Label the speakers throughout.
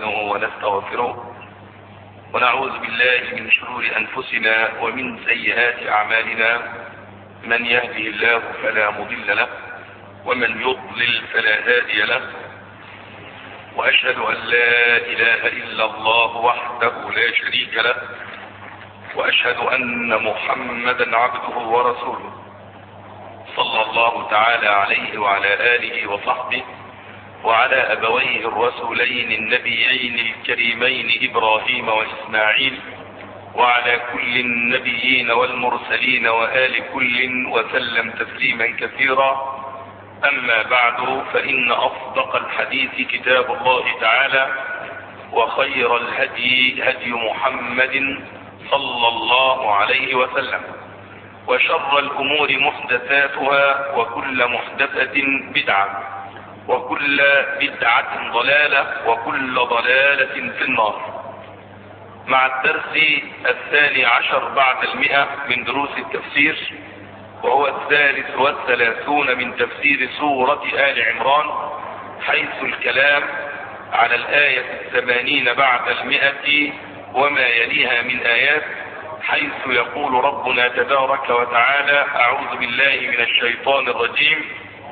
Speaker 1: ونستعينه ونستغفره ونعوذ بالله من شرور أنفسنا ومن سيئات أعمالنا. من يهده الله فلا مضل له ومن يضلل فلا هادي له، وأشهد أن لا إله إلا الله وحده لا شريك له، وأشهد أن محمدا عبده ورسوله صلى الله تعالى عليه وعلى آله وصحبه وعلى أبويه الرسولين النبيين الكريمين إبراهيم وإسماعيل وعلى كل النبيين والمرسلين وآل كل وسلم تسليما كثيرا. أما بعد، فإن أصدق الحديث كتاب الله تعالى، وخير الهدي هدي محمد صلى الله عليه وسلم، وشر الأمور محدثاتها، وكل محدثة بدعة، وكل بدعة ضلالة، وكل ضلالة في النار. مع الدرس 12 بعد 100 من دروس التفسير، وهو 33 من تفسير سورة آل عمران، حيث الكلام على الآية 80 بعد 100 وما يليها من آيات، حيث يقول ربنا تبارك وتعالى: أعوذ بالله من الشيطان الرجيم: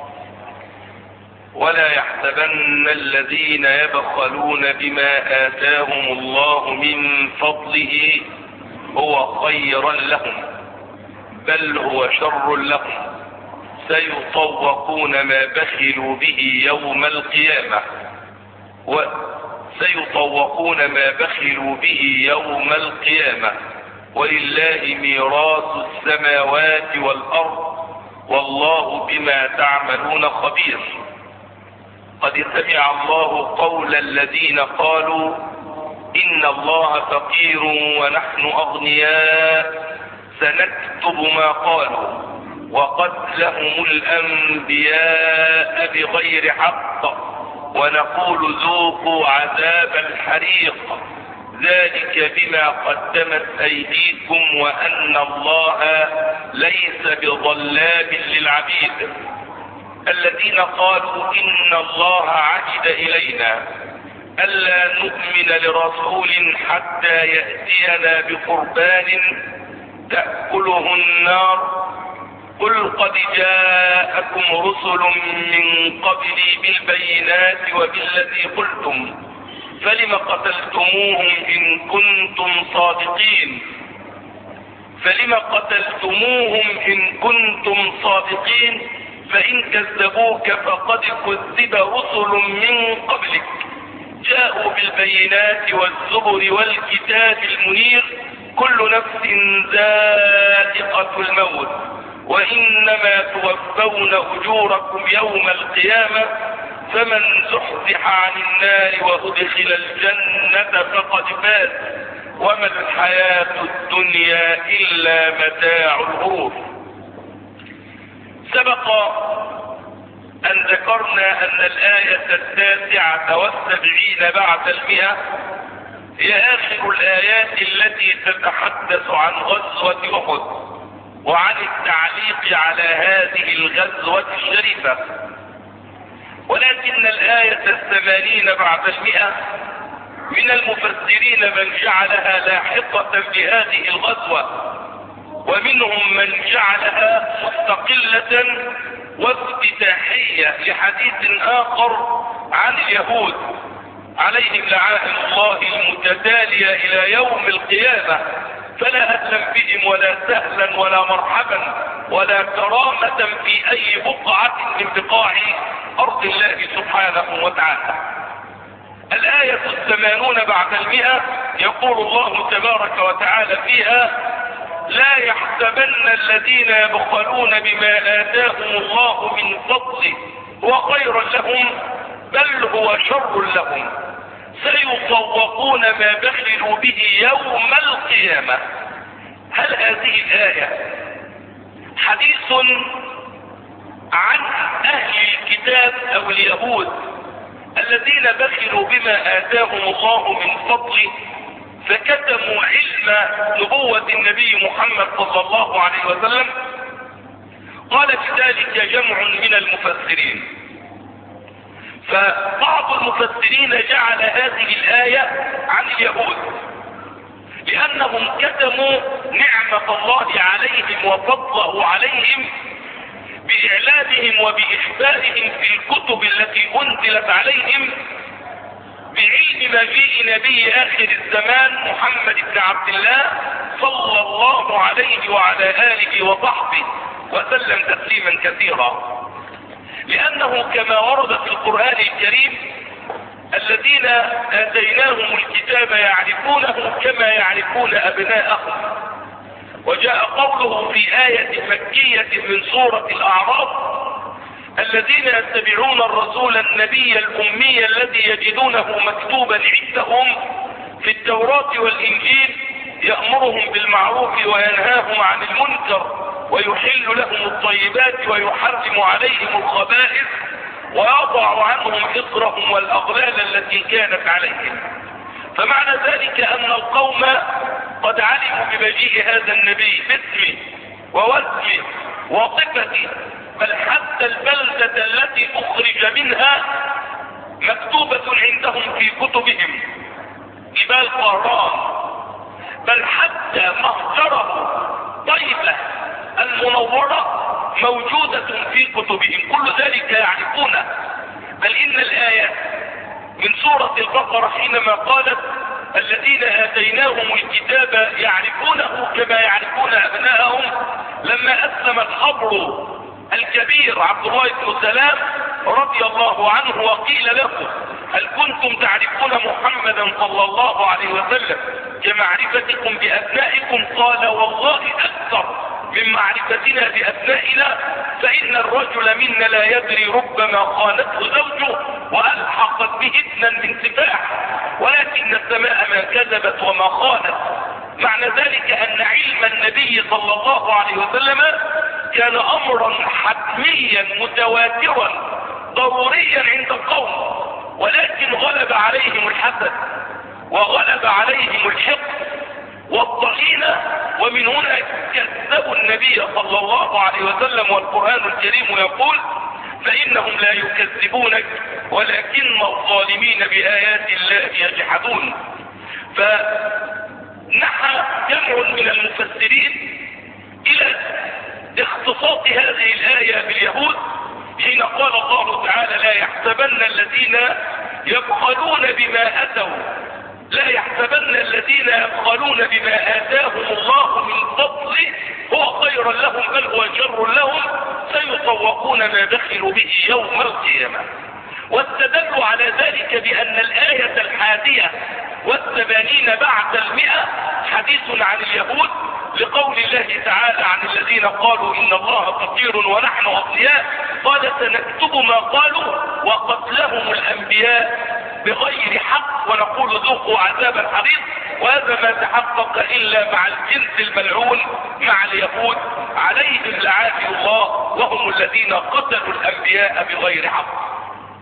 Speaker 1: ولا يحسبن الذين يبخلون بما آتاهم الله من فضله هو خيرا لهم، بل هو شر لهم، سيطوقون ما بخلوا به يوم القيامة ولله ميراث السماوات والأرض والله بما تعملون خبير. قد سمع الله قول الذين قالوا إن الله فقير ونحن أغنياء، سنكتب ما قالوا وقتلهم الأنبياء بغير حق، ونقول ذوقوا عذاب الحريق، ذلك بما قدمت أيديكم وأن الله ليس بظلام للعبيد. الذين قالوا إن الله عهد إلينا ألا نؤمن لرسول حتى يأتينا بقربان تأكله النار، قل قد جاءكم رسل من قبلي بالبينات وبالذي قلتم، فلم قتلتموهم إن كنتم صادقين فإن كذبوك فقد كذب رسل من قبلك جاءوا بالبينات والزبر والكتاب المنير، كل نفس ذائقة الموت وإنما توفون أجوركم يوم القيامة، فمن زحزح عن النار وأدخل الجنة فقد فاز، وما الحياة الدنيا إلا متاع الغرور. سبق أن ذكرنا أن الآية 79 بعد 100 هي آخر الآيات التي تتحدث عن غزوة أحد وعن التعليق على هذه الغزوة الشريفة، ولكن الآية 80 بعد 100 من المفسرين من جعلها لاحقة بهذه الغزوة، ومنهم من جعلها مستقلة وافتتاحية لحديث آخر عن اليهود عليهم لعائن الله المتتالية إلى يوم القيامة، فلا أهلا بهم ولا سهلا ولا مرحبا ولا كرامة في أي بقعة من بقاع أرض الله سبحانه وتعالى. الآية 80 بعد 100 يقول الله تبارك وتعالى فيها: لا يحسبن الذين يبخلون بما آتاهم الله من فضله هو خير لهم، بل هو شر لهم، سيطوقون ما بخلوا به يوم القيامة. هل هذه الآية حديث عن أهل الكتاب أو اليهود الذين بخلوا بما آتاهم الله من فضله فكتموا علم نبوة النبي محمد صلى الله عليه وسلم؟ قال بذلك جمع من المفسرين، فبعض المفسرين جعل هذه الآية عن اليهود لأنهم كتموا نعمة الله عليهم وفضله عليهم بإعلانهم وبإخبارهم في الكتب التي أنزلت عليهم بعلم مجيء نبي آخر الزمان محمد بن عبد الله صلى الله عليه وعلى آله وصحبه وسلم تسليما كثيرا. لأنه كما ورد في القرآن الكريم الذين آتيناهم الكتاب يعرفونه كما يعرفون أبناءهم. وجاء قوله في آية مكية من سورة الأعراف الذين يتبعون الرسول النبي الأمي الذي يجدونه مكتوبا عندهم في التوراة والإنجيل يأمرهم بالمعروف وينهاهم عن المنكر ويحل لهم الطيبات ويحرم عليهم الخبائث ويضع عنهم إصرهم والأغلال التي كانت عليهم. فمعنى ذلك أن القوم قد علموا بمجيء هذا النبي باسمه ووزنه وصفته، بل حتى البلدة التي أخرج منها مكتوبة عندهم في كتبهم جبال قهران، بل حتى مهجره طيبة المنورة موجودة في كتبهم، كل ذلك يعرفونه. بل إن الآية من سورة البقرة حينما قالت الذين آتيناهم الكتاب يعرفونه كما يعرفون أبناءهم، لما أسلم الخبر الكبير عبد الله بن سلام رضي الله عنه وقيل له هل كنتم تعرفون محمدا صلى الله عليه وسلم كمعرفتكم بأبنائكم؟ قال والله أكثر من معرفتنا بأبنائنا، فإن الرجل منا لا يدري ربما خانته زوجه وألحقت به ابنا من سفاح، ولكن السماء ما كذبت وما خانت. معنى ذلك أن علم النبي صلى الله عليه وسلم كان أمرا حتميا متواترا ضروريا عند القوم، ولكن غلب عليهم الحسد وغلب عليهم الحقد والضغينة، ومن هنا كذبوا النبي صلى الله عليه وسلم. والقرآن الكريم يقول فإنهم لا يكذبونك ولكن الظالمين بآيات الله يجحدون. فنحى جمع من المفسرين إلى اختصاص هذه الآية باليهود حين قال الله تعالى لا يحسبن الذين يبخلون بما أتوا، لا يحسبن الذين يبخلون بما آتاهم الله من فضله هو خيرا لهم بل هو شر لهم سيطوقون ما بخلوا به يوم القيامة. واستدلوا على ذلك بأن الآية 81 بعد 100 حديث عن اليهود لقول الله تعالى عن الذين قالوا إن الله فقير ونحن أغنياء قال سنكتب ما قالوا وقتلهم الأنبياء بغير حق ونقول ذوقوا عذاب الحريق. وهذا ما تحقق إلا مع الجنس الملعون مع اليهود عليهم لعنة الله، وهم الذين قتلوا الأنبياء بغير حق.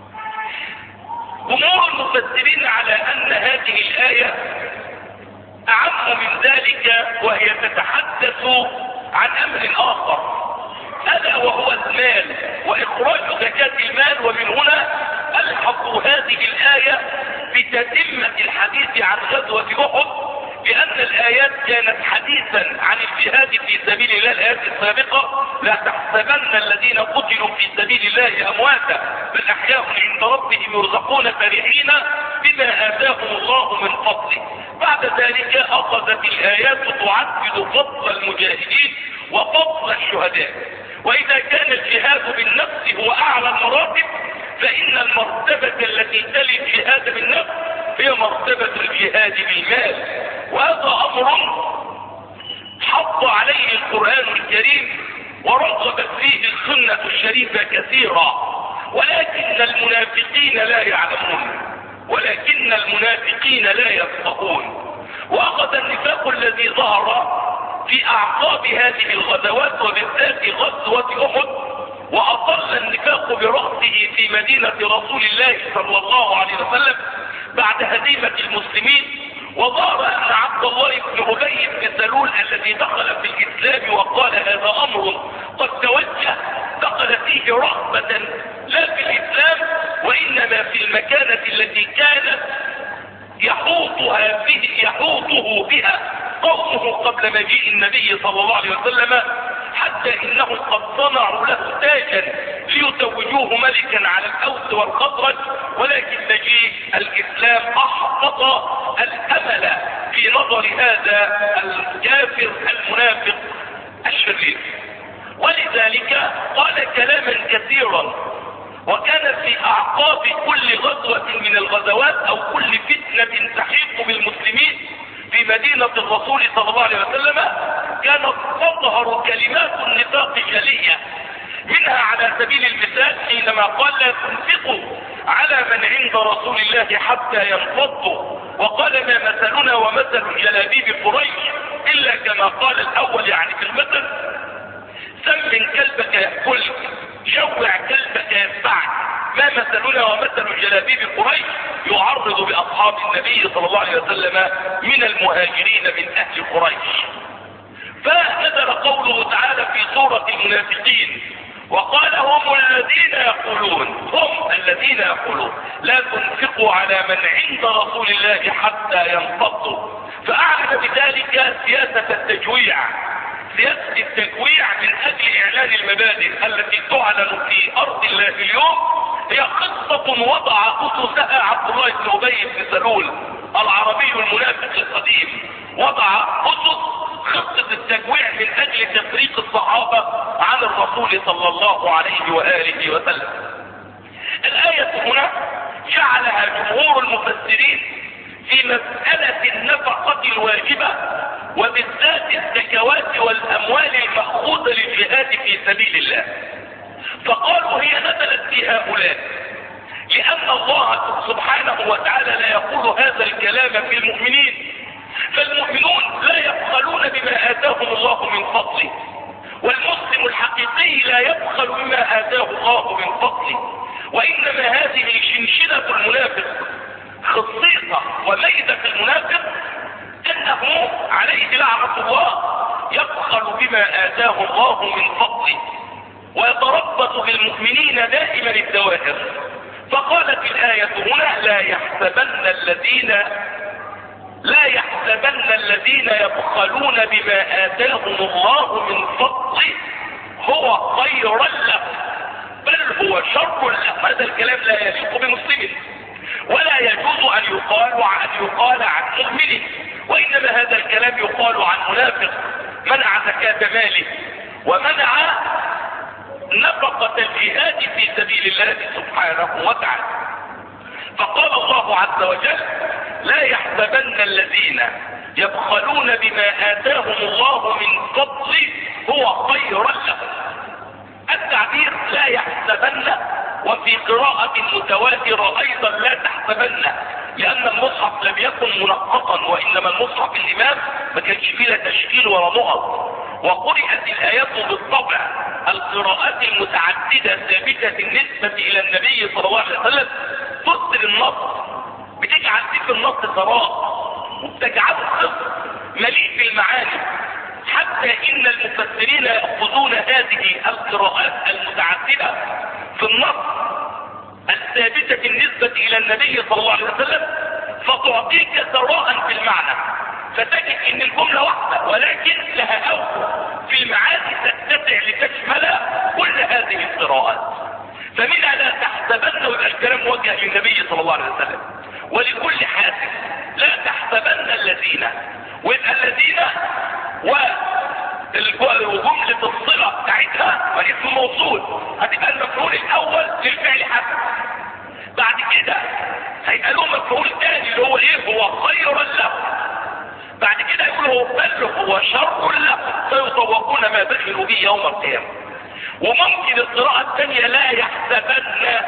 Speaker 1: جمهور المفسرين على أن هذه الآية أعم من ذلك، وهي تتحدث عن أمر آخر ألا وهو المال وإخراج زكاة المال. ومن هنا ألحقوا هذه الآية بتتمة الحديث عن غزوة أحد، لأن الآيات كانت حديثا عن الجهاد في سبيل الله. الآيات السابقة لا تحسبن الذين قتلوا في سبيل الله أمواتا بل أحياء عند ربهم يرزقون فرحين بما آتاهم الله من فضله. بعد ذلك أخذت الآيات تعدد فضل المجاهدين وفضل الشهداء. وإذا كان الجهاد بالنفس هو أعلى المراتب، فإن المرتبة التي تلي الجهاد بالنفس هي مرتبة الجهاد بالمال. وهذا أمر حض عليه القرآن الكريم ورغبت فيه السنة الشريفة كثيرا، ولكن المنافقين لا يعلمون، ولكن المنافقين لا يفقهون. وأخذ النفاق الذي ظهر في أعقاب هذه الغزوات وبالذات غزوة أحد، وأطل النفاق برأسه في مدينة رسول الله صلى الله عليه وسلم بعد هزيمة المسلمين. وظهر أن عبد الله بن أبي بن سلول الذي دخل في الإسلام وقال هذا أمر قد توجه، دخل فيه رغبة لا في الإسلام، وإنما في المكانة التي كانت يحوطه بها قومه قبل مجيء النبي صلى الله عليه وسلم، حتى إنهم قد صنعوا له تاجا ليتوجوه ملكا على الأوس والخزرج، ولكن مجيء الإسلام أحبط الأمل في نظر هذا الكافر المنافق الشرير، ولذلك قال كلاما كثيرا. وكان في أعقاب كل غزوة من الغزوات أو كل فتنة تحيق بالمسلمين في مدينة الرسول صلى الله عليه وسلم كانت تظهر كلمات النفاق جلية، منها على سبيل المثال حينما قال لا تنفقوا على من عند رسول الله حتى ينفضوا، وقال ما مثلنا ومثل جلابيب قريش إلا كما قال الأول، يعني في المثل سمن كلبك يأكلك، جوع كلبك يتبعك، ما مثلنا ومثل جلابيب قريش، يعرض بأصحاب النبي صلى الله عليه وسلم من المهاجرين من أهل قريش. فنزل قوله تعالى في سورة المنافقين وقال هم الذين يقولون لا تنفقوا على من عند رسول الله حتى ينفضوا، فأعلن بذلك سياسة التجويع من أجل إعلان المبادئ التي تعلن في أرض الله اليوم. هي خطة وضع أسسها عبد الله بن أبي بن سلول العربي المنافق القديم، وضع أسس خطة التجويع من أجل تفريق الصحابة عن الرسول صلى الله عليه وآله وسلم. الآية هنا جعلها جمهور المفسرين في مسألة النفقة الواجبة، وبالذات الزكوات والأموال المأخوذة للجهاد في سبيل الله، فقالوا هي نزلت في هؤلاء لأن الله سبحانه وتعالى لا يقول هذا الكلام في المؤمنين، فالمؤمنون لا يبخلون بما آتاهم الله من فضله، والمسلم الحقيقي لا يبخل بما آتاه الله من فضله، وإنما هذه شنشنة المنافق، خصيصة وميزة المنافق أنه عليه لعنة الله يبخل بما آتاه الله من فضله، ويتربص بالمؤمنين دائما الدوائر. فقالت الآية هنا لا يحسبن الذين يبخلون بما آتاهم الله من فضله هو خيرا لهم بل هو شر لهم. هذا الكلام لا يليق بمسلم، ولا يجوز أن يقال عن مؤمن، وإنما هذا الكلام يقال عن منافق منع زكاة ماله ومنع نفقة الجهاد في سبيل الله سبحانه وتعالى. فقال الله عز وجل لا يحسبن الذين يبخلون بما آتاهم الله من فضله هو خيرا لهم. التعبير لا يحسبن، وفي قراءة متواترة أيضا لا تحسبن، لأن المصحف لم يكن منقطا، وإنما المصحف الإمام ما كانش فيه لا تشكيل ولا نقط، وقرأت الآيات بالطبع القراءات المتعددة ثابتة النسبة إلى النبي صلى الله عليه وسلم تسر النص، بتجعل في النص ثراء وبتجعله خص مليء بالمعاني، حتى إن المفسرين يأخذون هذه القراءات المتعددة في النص الثابتة النسبة إلى النبي صلى الله عليه وسلم فتعطيك ثراء في المعنى، فتجد ان الجملة واحدة ولكن لها أوجه في المعاني تتسع لتشمل كل هذه القراءات. فمنها لا تحسبن، ويبقى الكلام موجه للنبي صلى الله عليه وسلم ولكل حاسب، لا تحسبن الذين، ويبقى الذين وجملة الصلة بتاعتها والاسم موصول هتبقى المفعول الأول للفعل حسب، بعد كده هيبقى له مفعول ثاني اللي هو ايه؟ هو خيرا له، بعد كده يقول بل هو شر له سيطوقون ما بخلوا به يوم القيامة. وممكن القراءة الثانية لا يحسبن،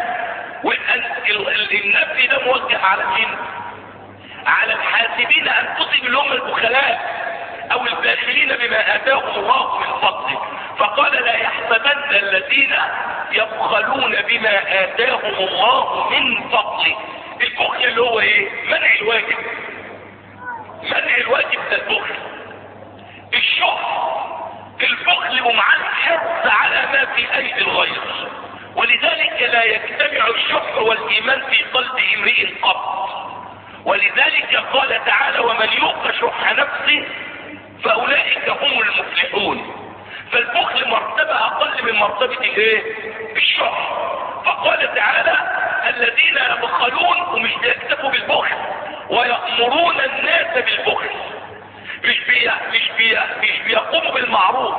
Speaker 1: والنفي ده موجه على مين؟ على الحاسبين انفسهم اللي هم البخلاء او الباخلين بما اتاهم الله من فضله، فقال لا يحسبن الذين يبخلون بما اتاهم الله من فضله. البخل اللي هو ايه؟ منع الواجب، منع الواجب ده البخل. الشح البخل ومعاه الحرص على ما في ايدي الغير، ولذلك لا يجتمع الشح والإيمان في قلب امرئ قط. ولذلك قال تعالى ومن يوق شح نفسه فأولئك هم المفلحون. فالبخل مرتبة أقل من مرتبة الايه؟ الشح. فقال تعالى الذين يبخلون، ومش بيكتفوا بالبخل ويأمرون الناس بالبخل، مش بيقوموا بالمعروف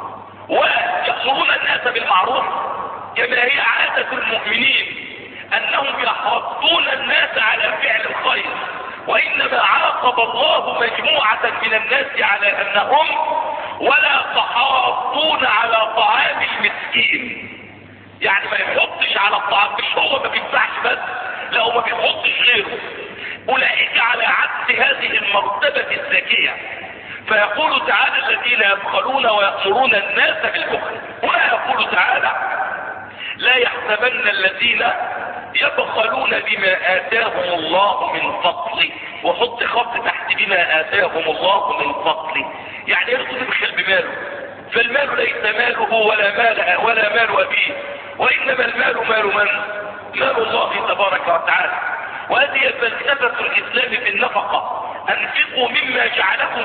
Speaker 1: ويأمرون الناس بالمعروف كما هي عادة المؤمنين انهم يحرصون الناس على فعل الخير، وانما عاقب الله مجموعة من الناس على انهم ولا تحاضون على طعام المسكين. يعني ما يحطش على الطعام، مش هو ما بيدفعش بس، لا هو ما بيحطش غيره. اولئك على عكس هذه المرتبة الزكية. فيقول تعالى الذين يبخلون ويأمرون الناس بالبخل. هنا يقول تعالى لا يحسبن الذين يبخلون بما آتاهم الله من فضله، وحط خط تحت بما آتاهم الله من فضله. يعني يرضى يبخل بماله، فالمال ليس ماله ولا مال أبيه، وإنما المال مال من؟ مال الله تبارك وتعالى. وهذه فلسفة الإسلام في النفقة، أنفقوا مما جعلكم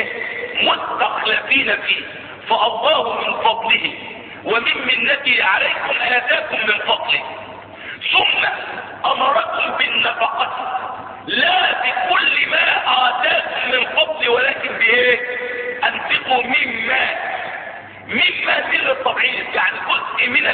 Speaker 1: مستخلفين فيه، فالله من فضله ومن منته عليكم آتاكم من فضله، ثم أمركم بالنفقة لا بكل ما آتاكم من فضله ولكن أنفقوا مما من التبعيض، يعني جزء من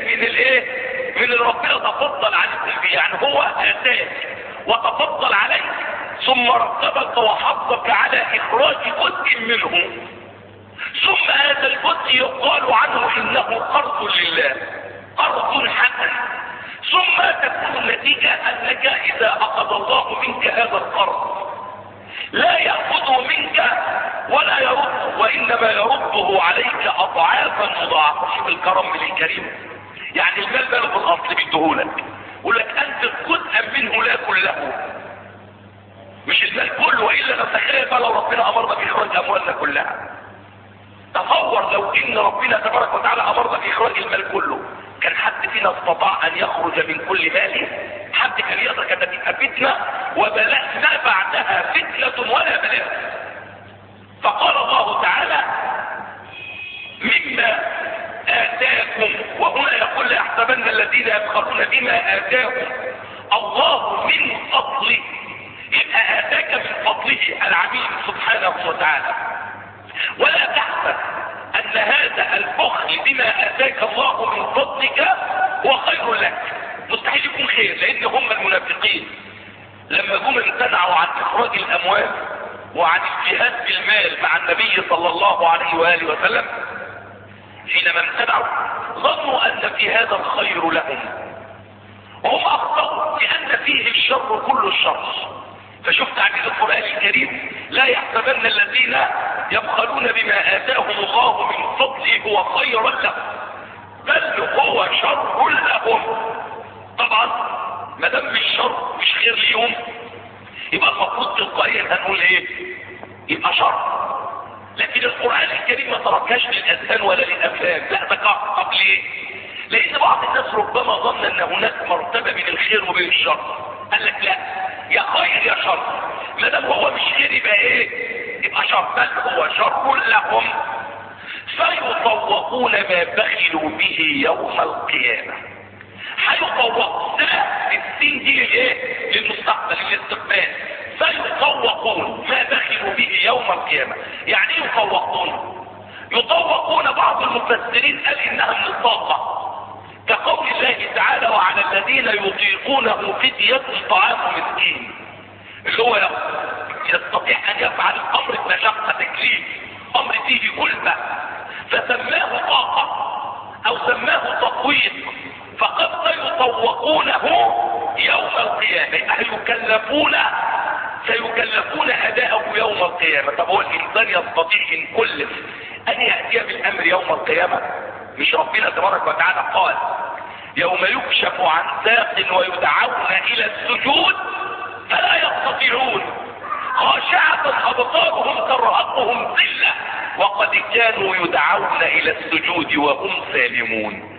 Speaker 1: اللي ربنا تفضل عليكم به. يعني هو آتاك وتفضل عليك ثم رتبك وحضك على إخراج جزء منه، ثم هذا الجزء يقال عنه إنه قرض لله، قرض حسن، ثم تكون النتيجة أنك إذا أخذ الله منك هذا القرض لا يأخذه منك ولا يرده، وإنما يرده عليك أضعافا مضاعفة. شوف الكرم من الكريم. يعني المال ماله في الأصل بيديهولك، يقول لك أنت جزءا منه لا كله، مش المال كله. وإلا نتخيل بقى لو ربنا أمرنا بإخراج أموالنا كلها. تصور لو إن ربنا تبارك وتعالى أمرنا بإخراج المال كله، كان حد فينا استطاع أن يخرج من كل ماله؟ حد كان يقدر؟ كانت تبقى فتنة وبلاء ما بعدها فتنة ولا بلاء. فقال الله تعالى مما آتاكم، وهنا يقول لا يحسبن الذين يبخلون بما آتاهم الله من فضله. يبقى آتاك من فضله العميد سبحانه وتعالى. ولا تحسب أن هذا البخل بما آتاك الله من فضلك هو خير لك، مستحيل يكون خير، لأن هم المنافقين لما جم امتنعوا عن إخراج الأموال وعن الجهاد بالمال مع النبي صلى الله عليه وآله وسلم، حينما امتنعوا ظنوا أن في هذا الخير لهم، وهم أخطأوا لأن فيه الشر كل الشر. فشوف تعبير القرآن الكريم لا يحسبن الذين يبخلون بما آتاهم الله من فضله هو خيرا لهم بل هو شر لهم. طبعا ما دام الشر مش خير ليهم يبقى المفروض تلقائيا هنقول يبقى شر. لكن القرآن الكريم ما تركهاش للأذهان ولا للأفهام، لا ده طب ليه؟ لأن بعض الناس ربما ظن أن هناك مرتبة من الخير وبين الشر. قال لك لا، يا خير يا شر، ما دام هو مش خير يبقى يبقى شر، بل هو شر لهم فيطوقون ما بخلوا به يوم القيامة. هيطوقون السين دي للمستقبل للاستقبال، فيطوقون ما بخلوا به يوم القيامة. يعني ايه يطوقون؟ يطوقون بعض المفسرين قال انها من الطاقة، كقول الله تعالى وعلى الذين يطيقونه فدية طعام مسكين، اللي هو يستطيع ان يفعل امر بمشقة تكليف، امر فيه كلفة، فسماه طاقة او سماه تطويق، فقد سيطوقونه يوم القيامة، سيكلفون اداءه يوم القيامة. طب هو الانسان يستطيع ان كلف ان يأتي بالامر يوم القيامة؟ مش ربنا تبارك وتعالى قال يوم يكشف عن ساق ويدعون الى السجود فلا يستطيعون خاشعة ابصارهم ترهقهم ذلة وقد كانوا يدعون الى السجود وهم سالمون.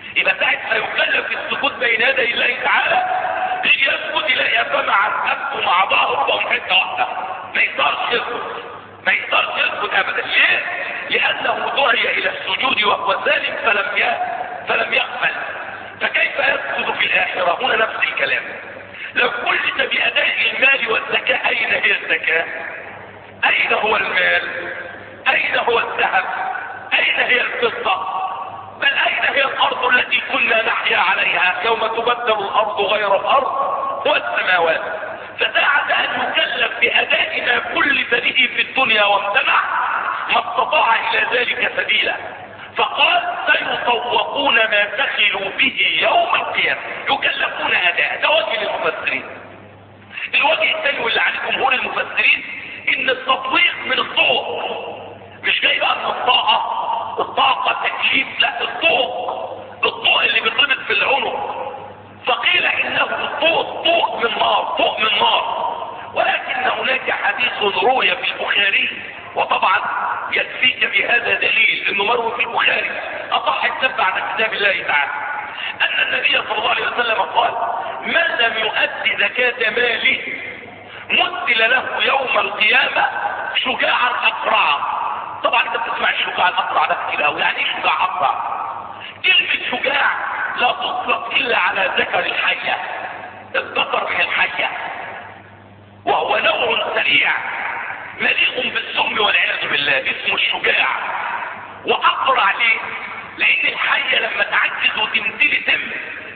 Speaker 1: يبقى ساعة ما يكلف السجود بين يدي الله تعالى يجي يسجد يلاقي جمع نفسه مع ظهره وهم حته واحده، ما يقدرش يسجد، ما يقدرش يسجد ابدا. ليه؟ لانه دعي الى السجود وهو سالم فلم يقبل. فكيف يسجد في الاخره؟ هنا نفس الكلام. لو قلت باداء المال والزكاه، اين هي الزكاه؟ اين هو المال؟ اين هو الذهب؟ اين هي الفضه؟ بل اين هي الارض التي كنا نحيا عليها يوم تبدل الارض غير الارض والسماوات؟ فساعة ان يكلف باداء ما كلف به في الدنيا وامتنع ما استطاع الى ذلك سبيلا. فقال سيطوقون ما بخلوا به يوم القيامة، يكلفون اداء. ده وجه للمفسرين. الوجه الثاني واللي على جمهور المفسرين ان التطويق من الطوق، مش جاي بقى من الطاقة تكليف، لا الطوق اللي بيتربط في العنق. فقيل انه طوق من نار. ولكن هناك حديث روي في البخاري، وطبعا يكفيك بهذا دليل انه مروي في البخاري اصح السبع عن كتاب الله تعالى، ان النبي صلى الله عليه وسلم قال من لم يؤدي زكاة ماله مثل له يوم القيامة شجاعا اقرعا. طبعا انت بتسمع الشجاع الاقرع ده كتير قوي. يعني ايه شجاع اقرع؟ كلمة شجاع لا تطلق الا على ذكر الحية، الذكر من الحية، وهو نوع سريع مليء بالسم والعياذ بالله، اسمه الشجاع. واقرع ليه؟ لان الحية لما تعجز وتمتلي سم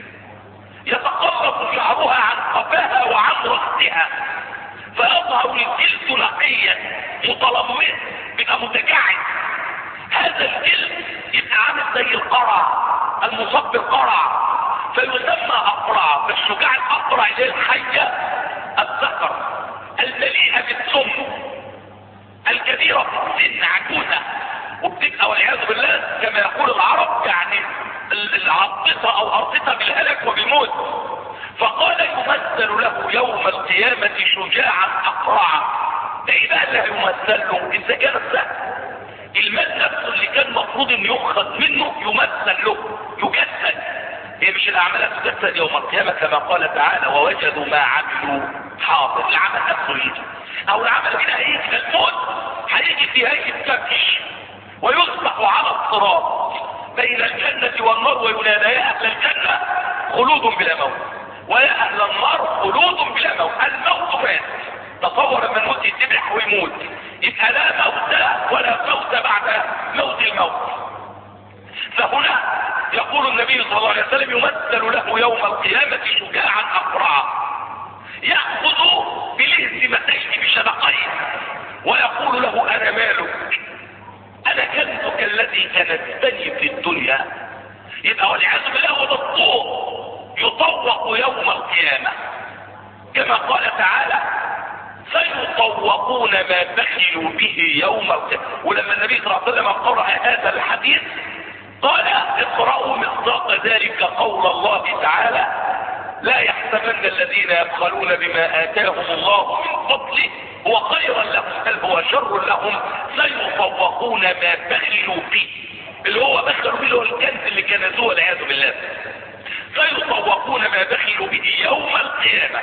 Speaker 1: يتقلص شعرها عن قفاها وعن رأسها، فيظهر الجلد نقيا متلمع، بيبقى متجعد. هذا الجلد يبقى عامل زي القرع، المصاب بالقرع، فيسمى اقرع. فالشجاع الاقرع للحية الذكر المليئة بالسم الكبيرة في السن، عجوزة، وبتبقى والعياذ بالله كما يقول العرب يعني العطسة او ارطسة بالهلاك وبالموت. فقال يمثل له يوم القيامة شجاعا اقرعا. ده ايه بقى اللي يمثل له؟ الزكاة نفسها، المال نفسه اللي كان المفروض ان يؤخذ منه يمثل له، يجسد. هي مش الاعمال تجسد يوم القيامة كما قال تعالى ووجدوا ما عملوا حاضر. العمل نفسه يجي، او العمل هنا هيجي، الموت هيجي في هيئة كبش ويصبح على الصراط بين الجنة والنار وينادى يا اهل الجنة خلود بلا موت ويا اهل النار خلود بلا موت. الموت مات. تصور لما الموت يتبح ويموت، يبقى لا موت ولا موت بعد موت الموت. فهنا يقول النبي صلى الله عليه وسلم يمثل له يوم القيامة شجاعا اقرعا يأخذ بلهزمتين بشبقين ويقول له انا مالك، انا كنزك الذي كنزتني في الدنيا. يبقى والعياذ بالله هو ده الطوق يطوق يوم القيامة كما قال تعالى سيطوقون ما بخلوا به يوم القيامة. ولما النبي صلى الله عليه وسلم قرأ هذا الحديث قال اقرأوا مصداق ذلك قول الله تعالى لا يحسبن الذين يبخلون بما آتاهم الله من فضله هو خيرا لهم بل هو شر لهم سيطوقون ما بخلوا به، اللي هو بخلوا به اللي هو الكنز اللي كنزوه والعياذ بالله. سيطوقون ما بخلوا به يوم القيامة.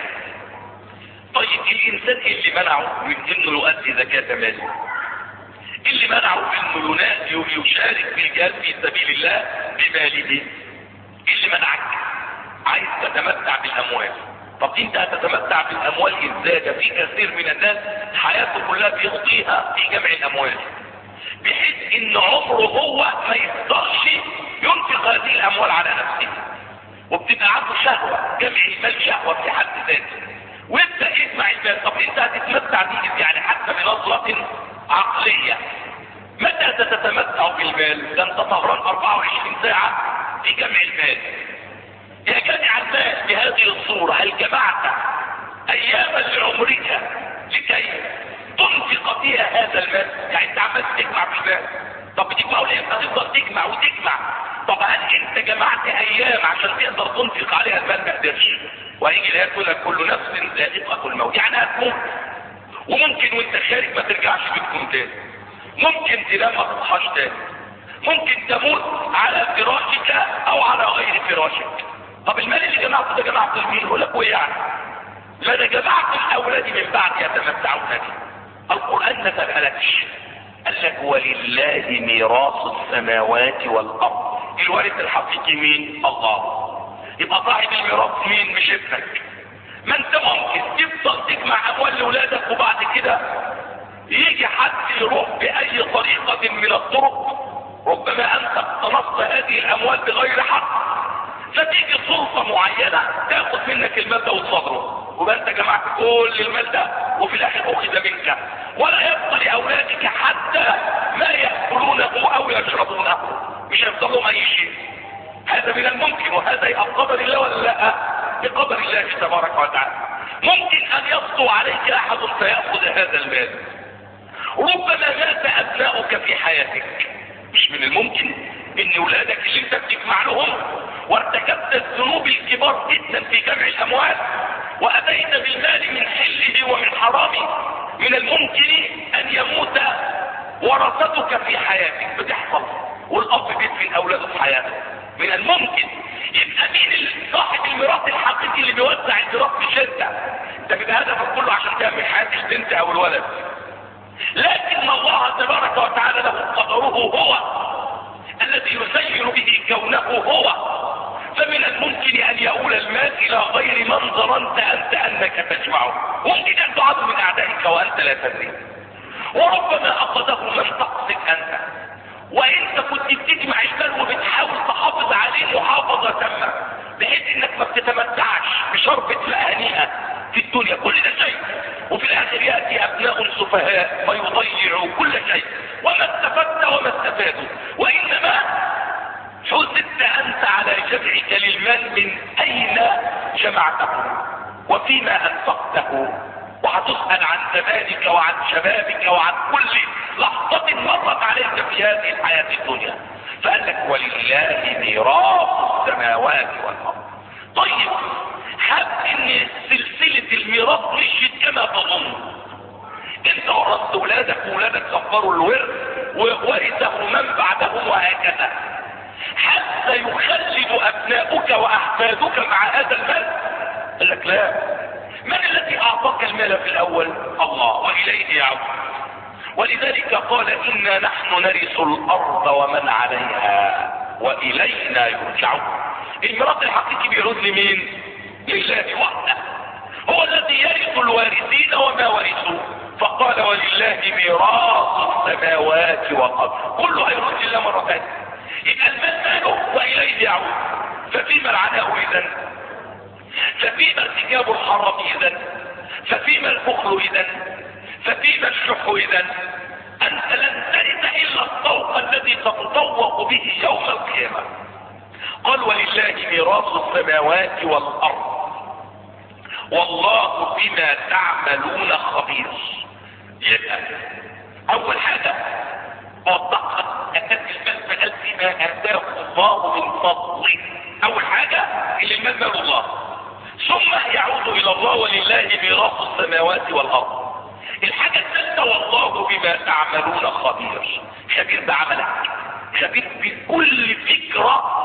Speaker 1: طيب الانسان اللي منعه من انه يؤدي زكاة ماله، اللي منعه انه يشارك في الجهاد في سبيل الله بماله، اللي منعك عايز تتمتع بالاموال. طب انت هتتمتع بالاموال ازاي؟ ده في كثير من الناس حياته كلها بيقضيها في جمع الاموال، بحيث ان عمره هو ما يقدرش ينفق هذه الاموال على نفسه، وبتبقى عنده شهوة. جمع المال شهوة في حد ذاته، ويبدأ يجمع المال. طب انت هتتمتع بيه يعني حتى بنظرة عقلية. متى تتمتع بالمال؟ ده انت سهران 24 ساعة في جمع المال. يا جامع المال بهذه الصورة هل جمعت اياما لعمرك لكي تنفق فيها هذا المال؟ يعني انت عمال تجمع بالمال. طب تجمعه ليه؟ انت تفضل تجمع وتجمع. طب هل انت جمعت ايام عشان تقدر تنفق عليها المال؟ ما قدرش. وهيجي الايه تقول لك كل نفس ذائقة الموت، يعني هتموت وممكن وانت خارج ما ترجعش بيتكم تاني، ممكن تنام ما تصحاش تاني، ممكن تموت على فراشك او على غير فراشك. طب المال اللي جمعته ده جمعته لمين؟ يقول لك ايه يعني؟ لا ده جمعت الاولاد من بعد يتمتعون به. القرآن ما سألكش، قال لك ولله ميراث السماوات والارض. الوارث الحقيقي مين؟ الله. يبقى صاحب الميراث مين؟ مش ابنك. ما انت ممكن تفضل تجمع اموال لاولادك وبعد كده يجي حد يروح باي طريقة من الطرق، ربما انت اقتنصت هذه الاموال بغير حق، فتيجي سلطة معينة تاخد منك المال ده وتصدره، وبقى انت جمعت كل المال ده وفي الاخر اخذ منك، ولا يبقى لاولادك حتى ما يأكلونه او يشربونه، مش هيفضلوا اي شيء. هذا من الممكن، وهذا يبقى بقدر الله ولا لا؟ بقدر الله تبارك وتعالى. ممكن ان يسطو عليك احد فيأخذ هذا المال. ربما مات ابناؤك في حياتك، مش من الممكن ان اولادك اللي انت بتجمع لهم وارتكبت الذنوب الكبار جدا في جمع الاموال واتيت بالمال من حله ومن حرامه، من الممكن ان يموت ورثتك في حياتك، بتحصل، والاب بيدفن اولاده في حياته، من الممكن. يبقى مين صاحب الميراث الحقيقي اللي بيوزع الميراث بشده؟ انت بيبقى هدفك كله عشان تعمل حياه البنت او الولد، لكن الله تبارك وتعالى له قدره هو الذي يسير به كونه هو، فمن الممكن ان يؤول المال الى غير من ظننت انت انك تجمعه. ممكن ان تعد من اعدائك وانت لا تدري، وربما اخذه من تقصد انت، وانت كنت بتجمع المال وبتحاول تحافظ عليه محافظة تامة بحيث انك ما بتتمتعش بشربة هنيئة في الدنيا، كل ده شيء، وفي الاخر يأتي ابناء سفهاء فيضيعوا كل شيء، وما استفدت وما استفادوا، وانما حسدت انت على جمعك للمال من اين جمعته وفيما انفقته، وهتسأل عن زمانك وعن شبابك وعن كل لحظة مرت عليك في هذه الحياة الدنيا. فقال لك ولله ميراث السماوات والارض. طيب حاب ان سلسلة الميراث مشيت كما تظن، انت ورثت ولادك وولادك كفروا الورث وورثه من بعدهم وهكذا، حتى يخلد ابناؤك واحفادك مع هذا المال؟ قال لك لا. من الذي اعطاك المال في الاول؟ الله، واليه يعود. ولذلك قال انا نحن نرث الارض ومن عليها والينا يرجعون. الميراث الحقيقي بيعود لمين؟ لله وحده، هو الذي يرث الوارثين وما ورثوا، فقال ولله ميراث السماوات والارض، كله هيرد لله مرة ثانية. يبقى المال ماله واليه يعود، ففيما العناء اذا؟ ففيما ارتكاب الحرام اذا؟ ففيما البخل اذا؟ ففيما الشح اذا؟ انت لن ترث الا الطوق الذي تتطوق به يوم القيامة. قال ولله ميراث السماوات والارض والله بما تعملون خبير. يبقى اول حاجة وضحت أكاد المال فقال بما اتاه الله من فضله. اول حاجة اللي المال مال الله، ثم يعود الى الله ولله ميراث السماوات والارض. الحاجة الثالثة والله بما تعملون خبير. خبير بعملك، خبير بكل فكرة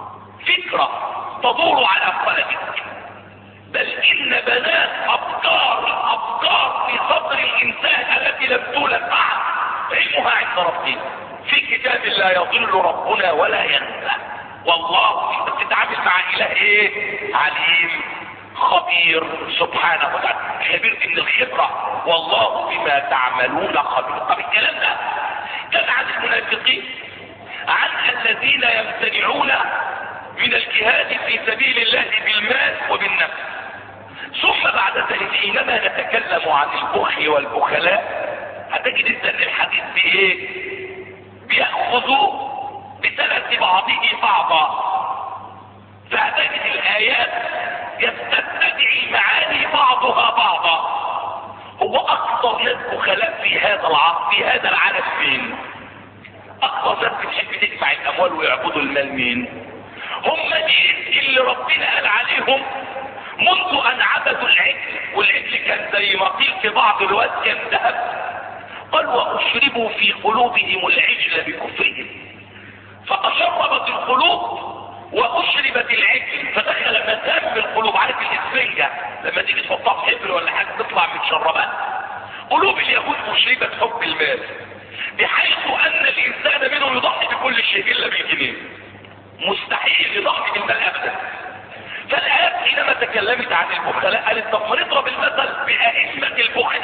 Speaker 1: تدور على قلبك، بل ان بنات افكار في صدر الانسان التي لم تولد بعد علمها عند ربنا في كتاب لا يضل ربنا ولا ينسى. والله انت بتتعامل مع اله ايه؟ عليم خبير سبحانه وتعالى. خبير ان الخبرة والله بما تعملون خبير. طب الكلام ده كان عن المنافقين، عن الذين يمتنعون من الجهاد في سبيل الله بالمال وبالنفس. ثم بعد ذلك حينما نتكلم عن البخل والبخلاء هتجد ان الحديث بايه؟ بيأخذ بسنة بعضه بعضا، فهتجد الايات يستدعي المعاني بعضها بعضا. هو اكثر ناس بخلاء في هذا العالم مين؟ اكثر ناس بتحب تجمع الاموال ويعبدوا المال مين؟ هم دي اللي ربنا قال عليهم منذ ان عبدوا العجل، والعجل كان زي ما قيل في بعض الوقت كان ذهب. قال واشربوا في قلوبهم العجل بكفرهم. فتشربت القلوب واشربت العجل، فدخل مسام القلوب. عارف الاسفنجة لما تيجي تحطها في حبر ولا حاجة تطلع متشربات؟ قلوب اليهود اشربت حب المال، بحيث ان الانسان منهم يضحي بكل شيء الا بالجنيه، مستحيل يضحي بالمال ابدا. فالآيات حينما تكلمت عن البخلاء قالت طب ما نضرب المثل بأئمة البخل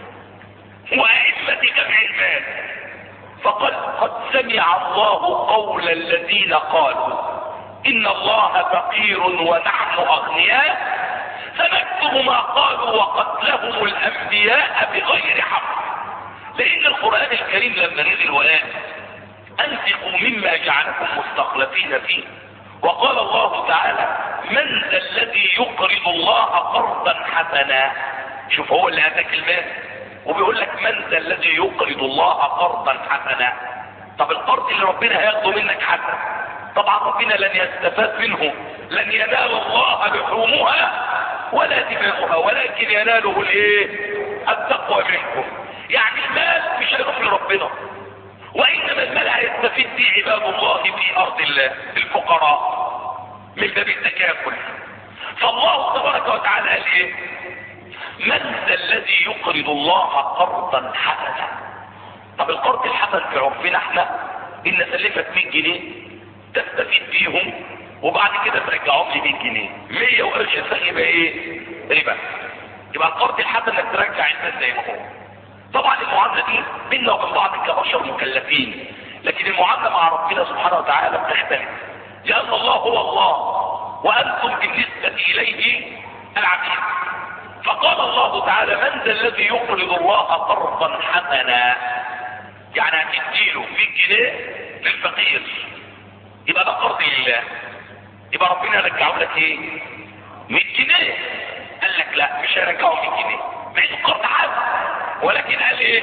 Speaker 1: وأئمة جمع المال، فقال قد سمع الله قول الذين قالوا إن الله فقير ونحن أغنياء فنكتب ما قالوا وقتلهم الأنبياء بغير حق. لأن القرآن الكريم لما نزل وقال أنفقوا مما جعلكم مستخلفين فيه، وقال الله تعالى من ذا الذي يقرض الله قرضا حسنا. شوف هو اللي اتاك المال وبيقول لك من ذا الذي يقرض الله قرضا حسنا. طب القرض اللي ربنا هياخده منك حسن، طبعا ربنا لن يستفاد منه، لن ينال الله لحومها ولا دماؤها، ولكن يناله الايه؟ التقوى منكم. يعني المال مش هيروح لربنا، وانما المال هيستفيد به عباد الله في ارض الله الفقراء من باب التكافل. فالله تبارك وتعالى قال ايه؟ من ذا الذي يقرض الله قرضا حسنا. طب القرض الحسن في عرفنا احنا ان سلفك 100 جنيه تستفيد بيهم وبعد كده ترجعهم لي 100 جنيه، 100 وقرش ثاني يبقى ايه؟ ربا. يبقى القرض الحسن انك ترجع المال زي ما هو. طبعا المعامله دي بيننا وبين بعض كبشر مكلفين، لكن المعامله مع ربنا سبحانه وتعالى بتختلف، لان الله هو الله وانتم بالنسبه اليه العبيد. فقال الله تعالى من ذا الذي يقرض الله قرضا حسنا، يعني هتديله 100 جنيه للفقير يبقى ده قرض لله، يبقى ربنا رجعه لك ايه؟ 100 جنيه. قال لك لا مش هيرجعه 100 جنيه مع انه قرض حسن، ولكن قال ايه؟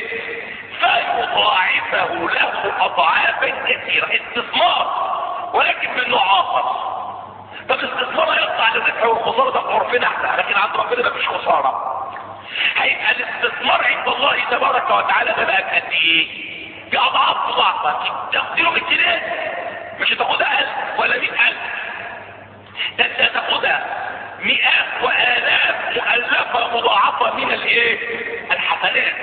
Speaker 1: فيضاعفه له اضعافا كثيره، استثمار ولكن من نوع اخر. طب الاستثمار هيقطع للربح والخساره ده في عرفنا احنا، لكن عند ربنا مفيش خساره. هيبقى الاستثمار عند الله تبارك وتعالى ده بقى قد ايه؟ باضعاف مضاعفه. تاخديله 100 جنيه مش هتاخدها 1000 ولا 100,000، ده انت هتاخدها مئات والاف مؤلفه مضاعفه من الايه؟ الحسنات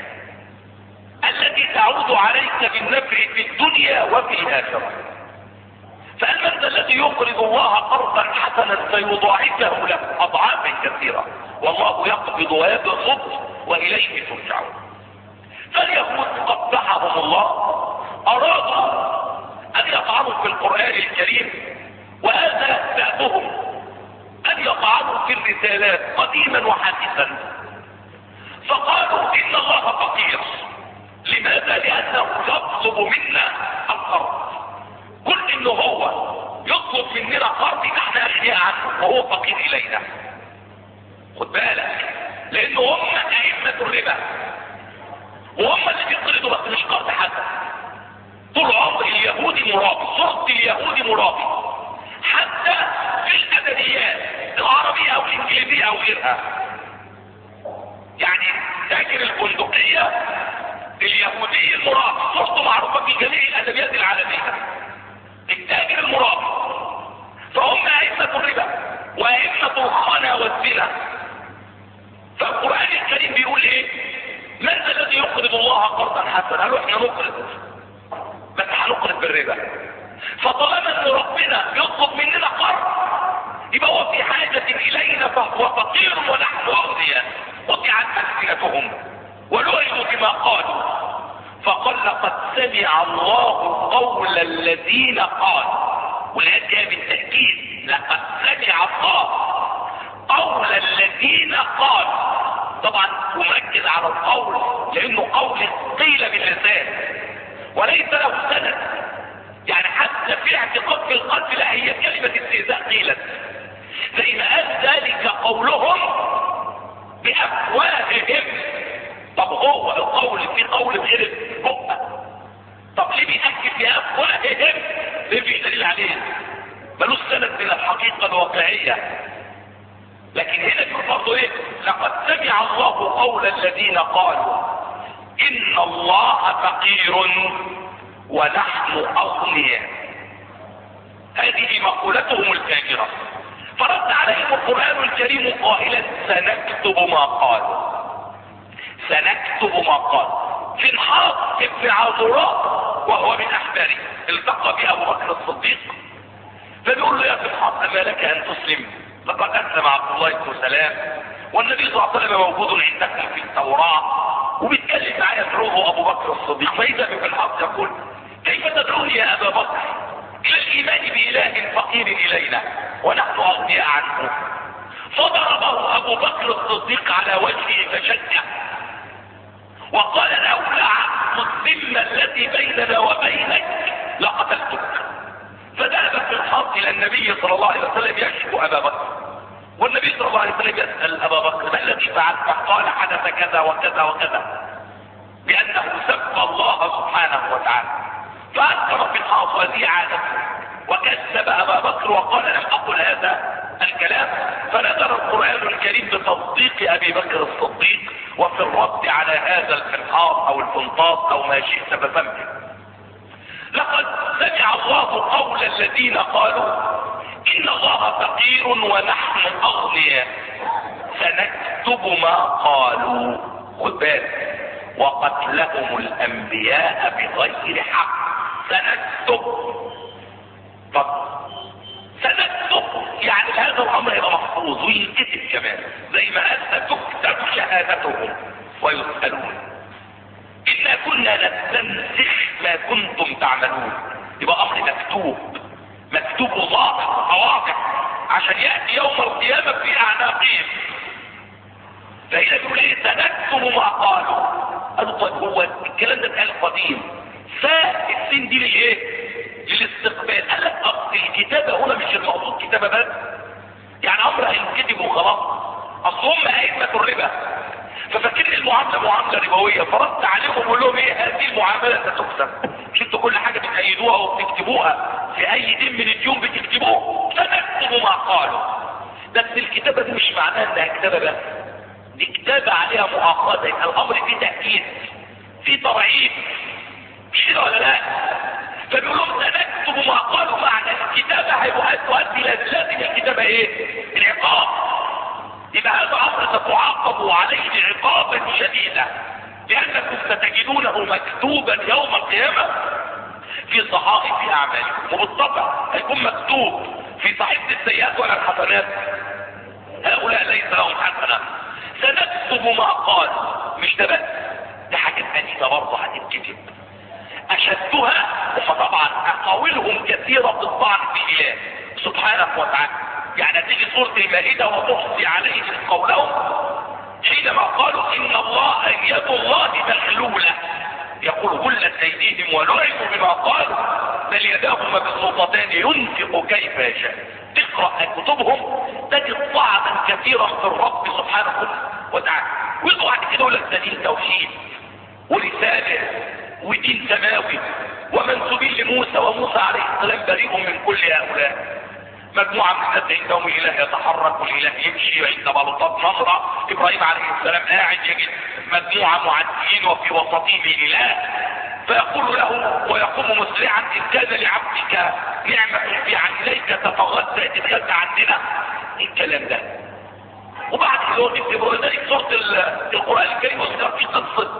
Speaker 1: التي تعود عليك بالنفع في الدنيا وفي الاخره. فقال من ذا الذي يقرض الله قرضا حسنا فيضاعفه له اضعافا كثيره والله يقبض ويبسط واليه ترجعون. فاليهود قبحهم الله ارادوا ان يطعنوا في القران الكريم، وهذا دأبهم ان يطعنوا في الرسالات قديما وحديثا. فقالوا ان الله فقير. لماذا؟ لانه يطلب منا القرض. كل انه هو يطلب مننا قرض احنا اغنياء عنه وهو فقير الينا. خد بالك، لانه هم ائمة الربا وهم اللي بيقرضوا، بس مش قرض حسن. طول عمر اليهودي مرابي، صورة اليهودي مرابي حتى في الادبيات العربية او الانجليزية او غيرها. يعني تاجر البندقية اليهودي المرابي صورته معروفة في جميع الادبيات العالمية، التاجر المرابي. فهم ائمة الربا وائمة الخنا والزنا. فالقرآن الكريم بيقول ايه؟ من ذا الذي يقرض الله قرضا حسنا؟ قالوا احنا نقرض بس هنقرض بالربا. فطالما ان ربنا يطلب مننا قرض يبقى هو في حاجة الينا فهو فقير ونحن اغنياء. قطعت ألسنتهم ولعنوا بما قالوا. فقال لقد سمع الله قول الذين قالوا، والآيات جاء بالتأكيد لقد سمع الله قول الذين قالوا. طبعا ومركز على القول لانه قول قيل باللسان وليس له سند. يعني حتى في اعتقاد في القلب لا، هي كلمة استهزاء قيلت، زي ما قال ذلك قولهم بأفواههم. طب هو القول في قول غير البقى، طب ليه بيأكد بأفواههم؟ ليه في دليل عليه؟ ملوش سند من الحقيقة الواقعية. لكن هنا بيقول برضه ايه؟ لقد سمع الله قول الذين قالوا ان الله فقير ونحن اغنياء. هذه مقولتهم الفاجرة. فرد عليهم القرآن الكريم قائلا سنكتب ما قالوا. سنكتب ما قالوا. فنحاس ابن عذراء وهو من احباره التقى بأبو بكر الصديق فبيقول له يا فنحاس اما لك ان تسلم؟ لقد اسلم عبد الله بن سلام والنبي صلى الله عليه وسلم موجود عندكم في التوراة وبيتكلم معايا يدعوه ابو بكر الصديق. فاذا بفنحاس يقول كيف تدعوني يا ابا بكر الى الايمان باله فقير الينا ونحن اغنياء عنه؟ فضربه ابو بكر الصديق على وجهه فشجع وقال لولا عقد الذمة التي بيننا وبينك لقتلتك. فذهب فنحاس الى النبي صلى الله عليه وسلم يشكو ابا بكر والنبي صلى الله عليه وسلم يسأل ابا بكر ما الذي فعلت؟ قال حدث كذا وكذا وكذا بانه سب الله سبحانه وتعالى. فأنكر فنحاس هذه عادته وكذب ابا بكر وقال لم اقل هذا الكلام. فنزل القرآن الكريم بتصديق ابي بكر الصديق وفي الرد على هذا الفنحاس او الفنطاس او ما شئت فسمه. لقد سمع الله قول الذين قالوا ان الله فقير ونحن اغنياء سنكتب ما قالوا. خد بالك وقتلهم الانبياء بغير حق. سنكتب. طب سنكتب يعني هذا الامر يبقى محفوظ وينكتب كمان زي ما قال تكتب شهادتهم ويسألون إنا كنا نستنسخ ما كنتم تعملون. يبقى امر مكتوب مكتوب وظاهر واضح عشان يأتي يوم القيامة في اعناقهم. فهنا بيقول ايه سنكتب ما قالوا. قالوا طيب هو الكلام ده اتقال قديم فالسين دي للايه؟ للاستقبال. قال لك اصل الكتابة هنا مش المقصود كتابة بس يعني امر هينكتب وخلاص. اصل هم ائمة الربا ففاكرين المعاملة معاملة ربوية فرد عليهم وقول لهم ايه هذه المعاملة ستكتب. مش انتوا كل حاجة بتأيدوها وبتكتبوها في اي دين من الديون بتكتبوه. فنكتب ما قالوا. بس الكتابة دي مش معناها انها كتابة بس دي كتابة عليها مؤاخذة. الامر فيه تأكيد فيه ترعيب مش كده ولا لا؟ فبيقول لهم سنكتب ما قالوا. معنى الكتابة هيبقى تؤدي لازم الكتابة ايه؟ العقاب. يبقى هذا امر ستعاقبوا عليه عقابا شديدا لانكم ستجدونه مكتوبا يوم القيامة في صحائف اعمالكم. وبالطبع هيكون مكتوب في صحيفة السيئات ولا الحسنات. هؤلاء ليس لهم حسنة. سنكتب ما قالوا. مش ده بس ده حاجات ثانيه برضه هتتكتب اشدها فطبعا اقاولهم كثيرة بالطعن في الاله سبحانه وتعالى. يعني تيجي سورة المائدة وتحصي عليهم قولهم حينما قالوا ان الله يد الله مغلولة يقول غلت ايديهم ولعنوا بما قالوا بل يداه مبسوطتان ينفق كيف يشاء. تقرأ كتبهم تجد طعنا كثيرا في الرب سبحانه وتعالى. ويقول بعد كده يقول لك ده دين توحيد ورسالة ودين سماوي ومنسوبين لموسى وموسى عليه السلام بريء من كل هؤلاء. مجموعة من الناس عندهم اله يتحرك والاله يمشي عند بلطات نهرة. ابراهيم عليه السلام قاعد يجد مجموعة معديين وفي وسطهم الاله فيقول له ويقوم مسرعا ان كان لعبدك نعمة في عن اليك تتغذى تتغذى عندنا. الكلام ده وبعد كده ولذلك سورة القرآن الكريم وذكر في قصة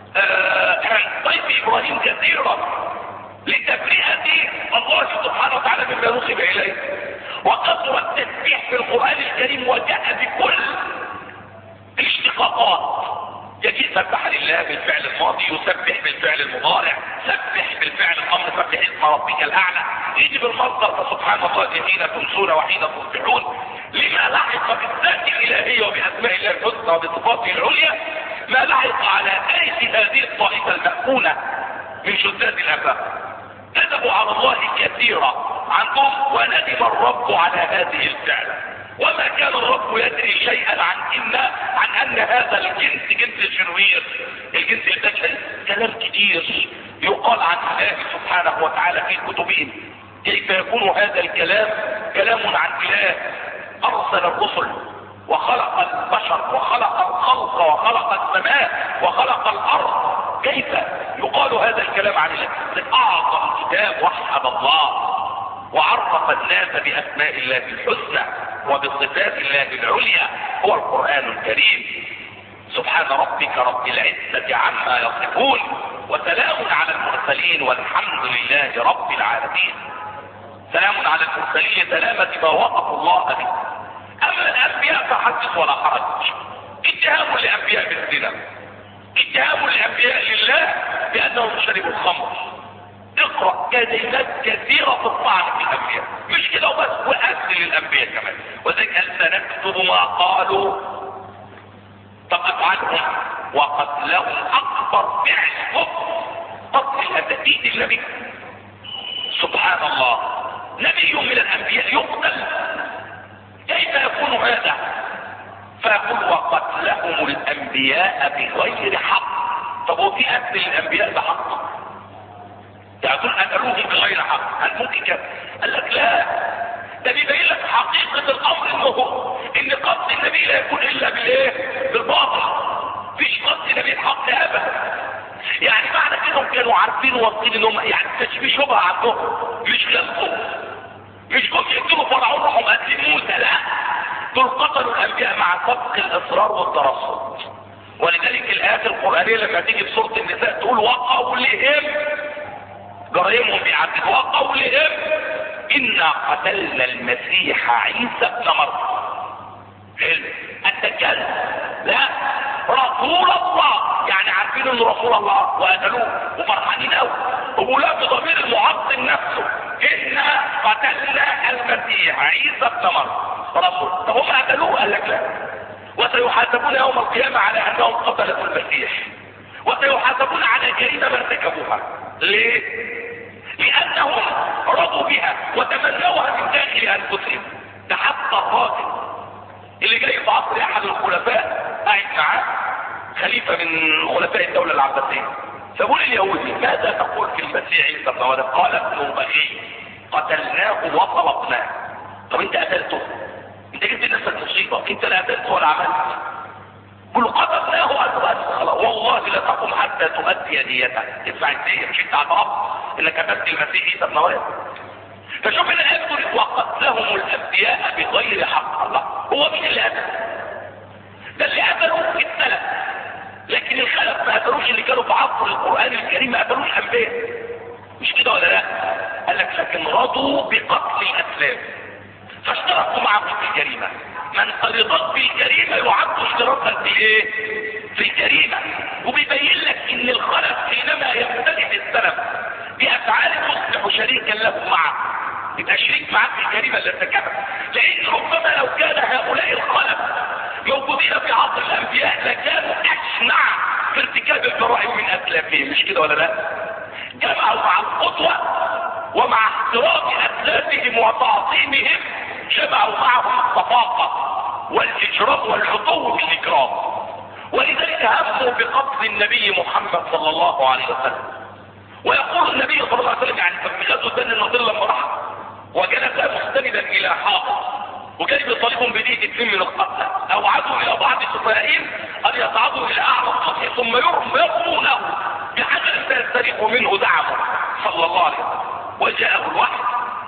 Speaker 1: ضيف ابراهيم كثيرا لتبرئة الله سبحانه وتعالى مما نسب اليه. وكثر التسبيح في القرآن الكريم وجاء بكل الاشتقاقات. يجي سبح لله بالفعل الماضي يسبح بالفعل المضارع سبح بالفعل الامر سبح اسم ربك الاعلى. يجي بالمصدر فسبحان الله حين تمسون وحين تصبحون. لما لحق بالذات الالهيه وباسماء الله الحسنى وبصفاته العليا ما لحق على ايس هذه الطائفه المأمونة من شداد الافاق. كذبوا على الله كثيرا عندهم وندم الرب على هذه الفعل. وما كان الرب يدري شيئا عن ان هذا الجنس جنس الشنوير الجنس البشري. كلام كتير يقال عن الله سبحانه وتعالى في كتبهم. كيف يكون هذا الكلام كلام عن اله ارسل الرسل وخلق البشر وخلق الخلق وخلق السماء وخلق الارض. كيف يقال هذا الكلام عن الله؟ اعظم كتاب وحد الله وعرف الناس باسماء الله الحسنى وبصفات الله العليا هو القرآن الكريم. سبحان ربك رب العزة عما يصفون وسلام على المرسلين والحمد لله رب العالمين. سلام على المرسلين سلامة ما وصف الله به. اما الانبياء فحدث ولا حرج. اتهام الانبياء بالزنا، اتهام الانبياء لله بانهم شربوا الخمر. اقرأ كلمات كثيرة في الطعن في الانبياء، مش كده وبس، وقتل للانبياء كمان. وذلك قال سنكتب ما قالوا فقط عنهم وقتلهم اكبر فعل قتل الاساتذة النبي. سبحان الله، نبي من الانبياء يقتل، كيف يكون هذا؟ فيقول وقتلهم الانبياء بغير حق. طب هو في قتل الانبياء بحق؟ تقول قتلوهم بغير حق، هل ممكن كده؟ قال لك لا، ده بيبين لك حقيقة الامر ان قتل النبي لا يكون الا بالايه؟ بالباطل. فيش قتل نبي الحق ابدا. يعني معنى كده كانوا عارفين واثقين انهم يعني تشبيه شبهه عندهم، مش غلطوا، مش جم يقتلوا فرعون راحوا قاتلين موسى، لا، دول قتلوا الانبياء مع سبق الاصرار والترصد. ولذلك الايات القرانيه لما تيجي في سوره النساء تقول وقولهم، جرائمهم بيعدد وقولهم انا قتلنا المسيح عيسى ابن مريم. حلو، الدجال لا، رسول الله، يعني عارفين انه رسول الله وقتلوه وفرحانين قوي، وبولا بضمير المعظم نفسه انا قتلنا المسيح عيسى ابن مريم رسول. طب هم قتلوه؟ قال لك لا، وسيحاسبون يوم القيامه على انهم قتلوا المسيح، وسيحاسبون على جريمه ما ارتكبوها. ليه؟ لانهم رضوا بها وتمنوها من داخل انفسهم. ده حتى الراجل اللي جاي في عصر احد الخلفاء قاعد معاه خليفه من خلفاء الدوله العباسيه، فقول اليهودي ماذا تقول في المسيح عيسى ابن مريم؟ قال ابن بغي قتلناه وطلقناه. طب انت قتلته؟ انت جبت لنفسك مصيبه، انت لا قتلته ولا عملت. قل قتلناه وقتلت خلاص، والله لا تقوم حتى تؤدي ديته، تدفع الديه، مش انت اعترفت انك قتلت المسيح عيسى ابن مريم. فشوف الايه تقول وقتلهم الانبياء بغير حق. الله، هو مين اللي قتل؟ ده اللي قتلوا في السلف، لكن الخلف ما قتلوش. اللي كانوا في عصر القران الكريم ما قتلوش انبياء، مش كده ولا لا؟ قال لك لكن رضوا بقتل الاسلام فاشتركوا معهم في الجريمه. من فرضت في الجريمه يعد اشتراكا في ايه؟ في الجريمه. وبيبين لك ان الخلف حينما يمتدح السلف بافعال تصبح شريكا له معه، يبقى شريك معاه في الجريمه اللي ارتكبها. لان ربما لو كان هؤلاء الخلف موجودين في عصر الانبياء لكانوا اشنع في ارتكاب الجرائم من اسلافهم، مش كده ولا لا؟ جمعوا مع القدوه ومع احترام اسلافهم وتعظيمهم، جمعوا معهم الصفاقه والاجرام والعطو بالاكرام. ولذلك هموا بقتل النبي محمد صلى الله عليه وسلم. ويقول النبي صلى الله عليه وسلم يعني في غزوه بني النضير لما راح وجلس مستندا الى حائط وكان يطالبهم بديه اثنين من القتلى، اوعدوا الى بعض السفهائهم ان يصعدوا الى اعلى القصر ثم يرمونه بحجر فيستريح منه دعمه صلى الله عليه وسلم. وجاءه الوحي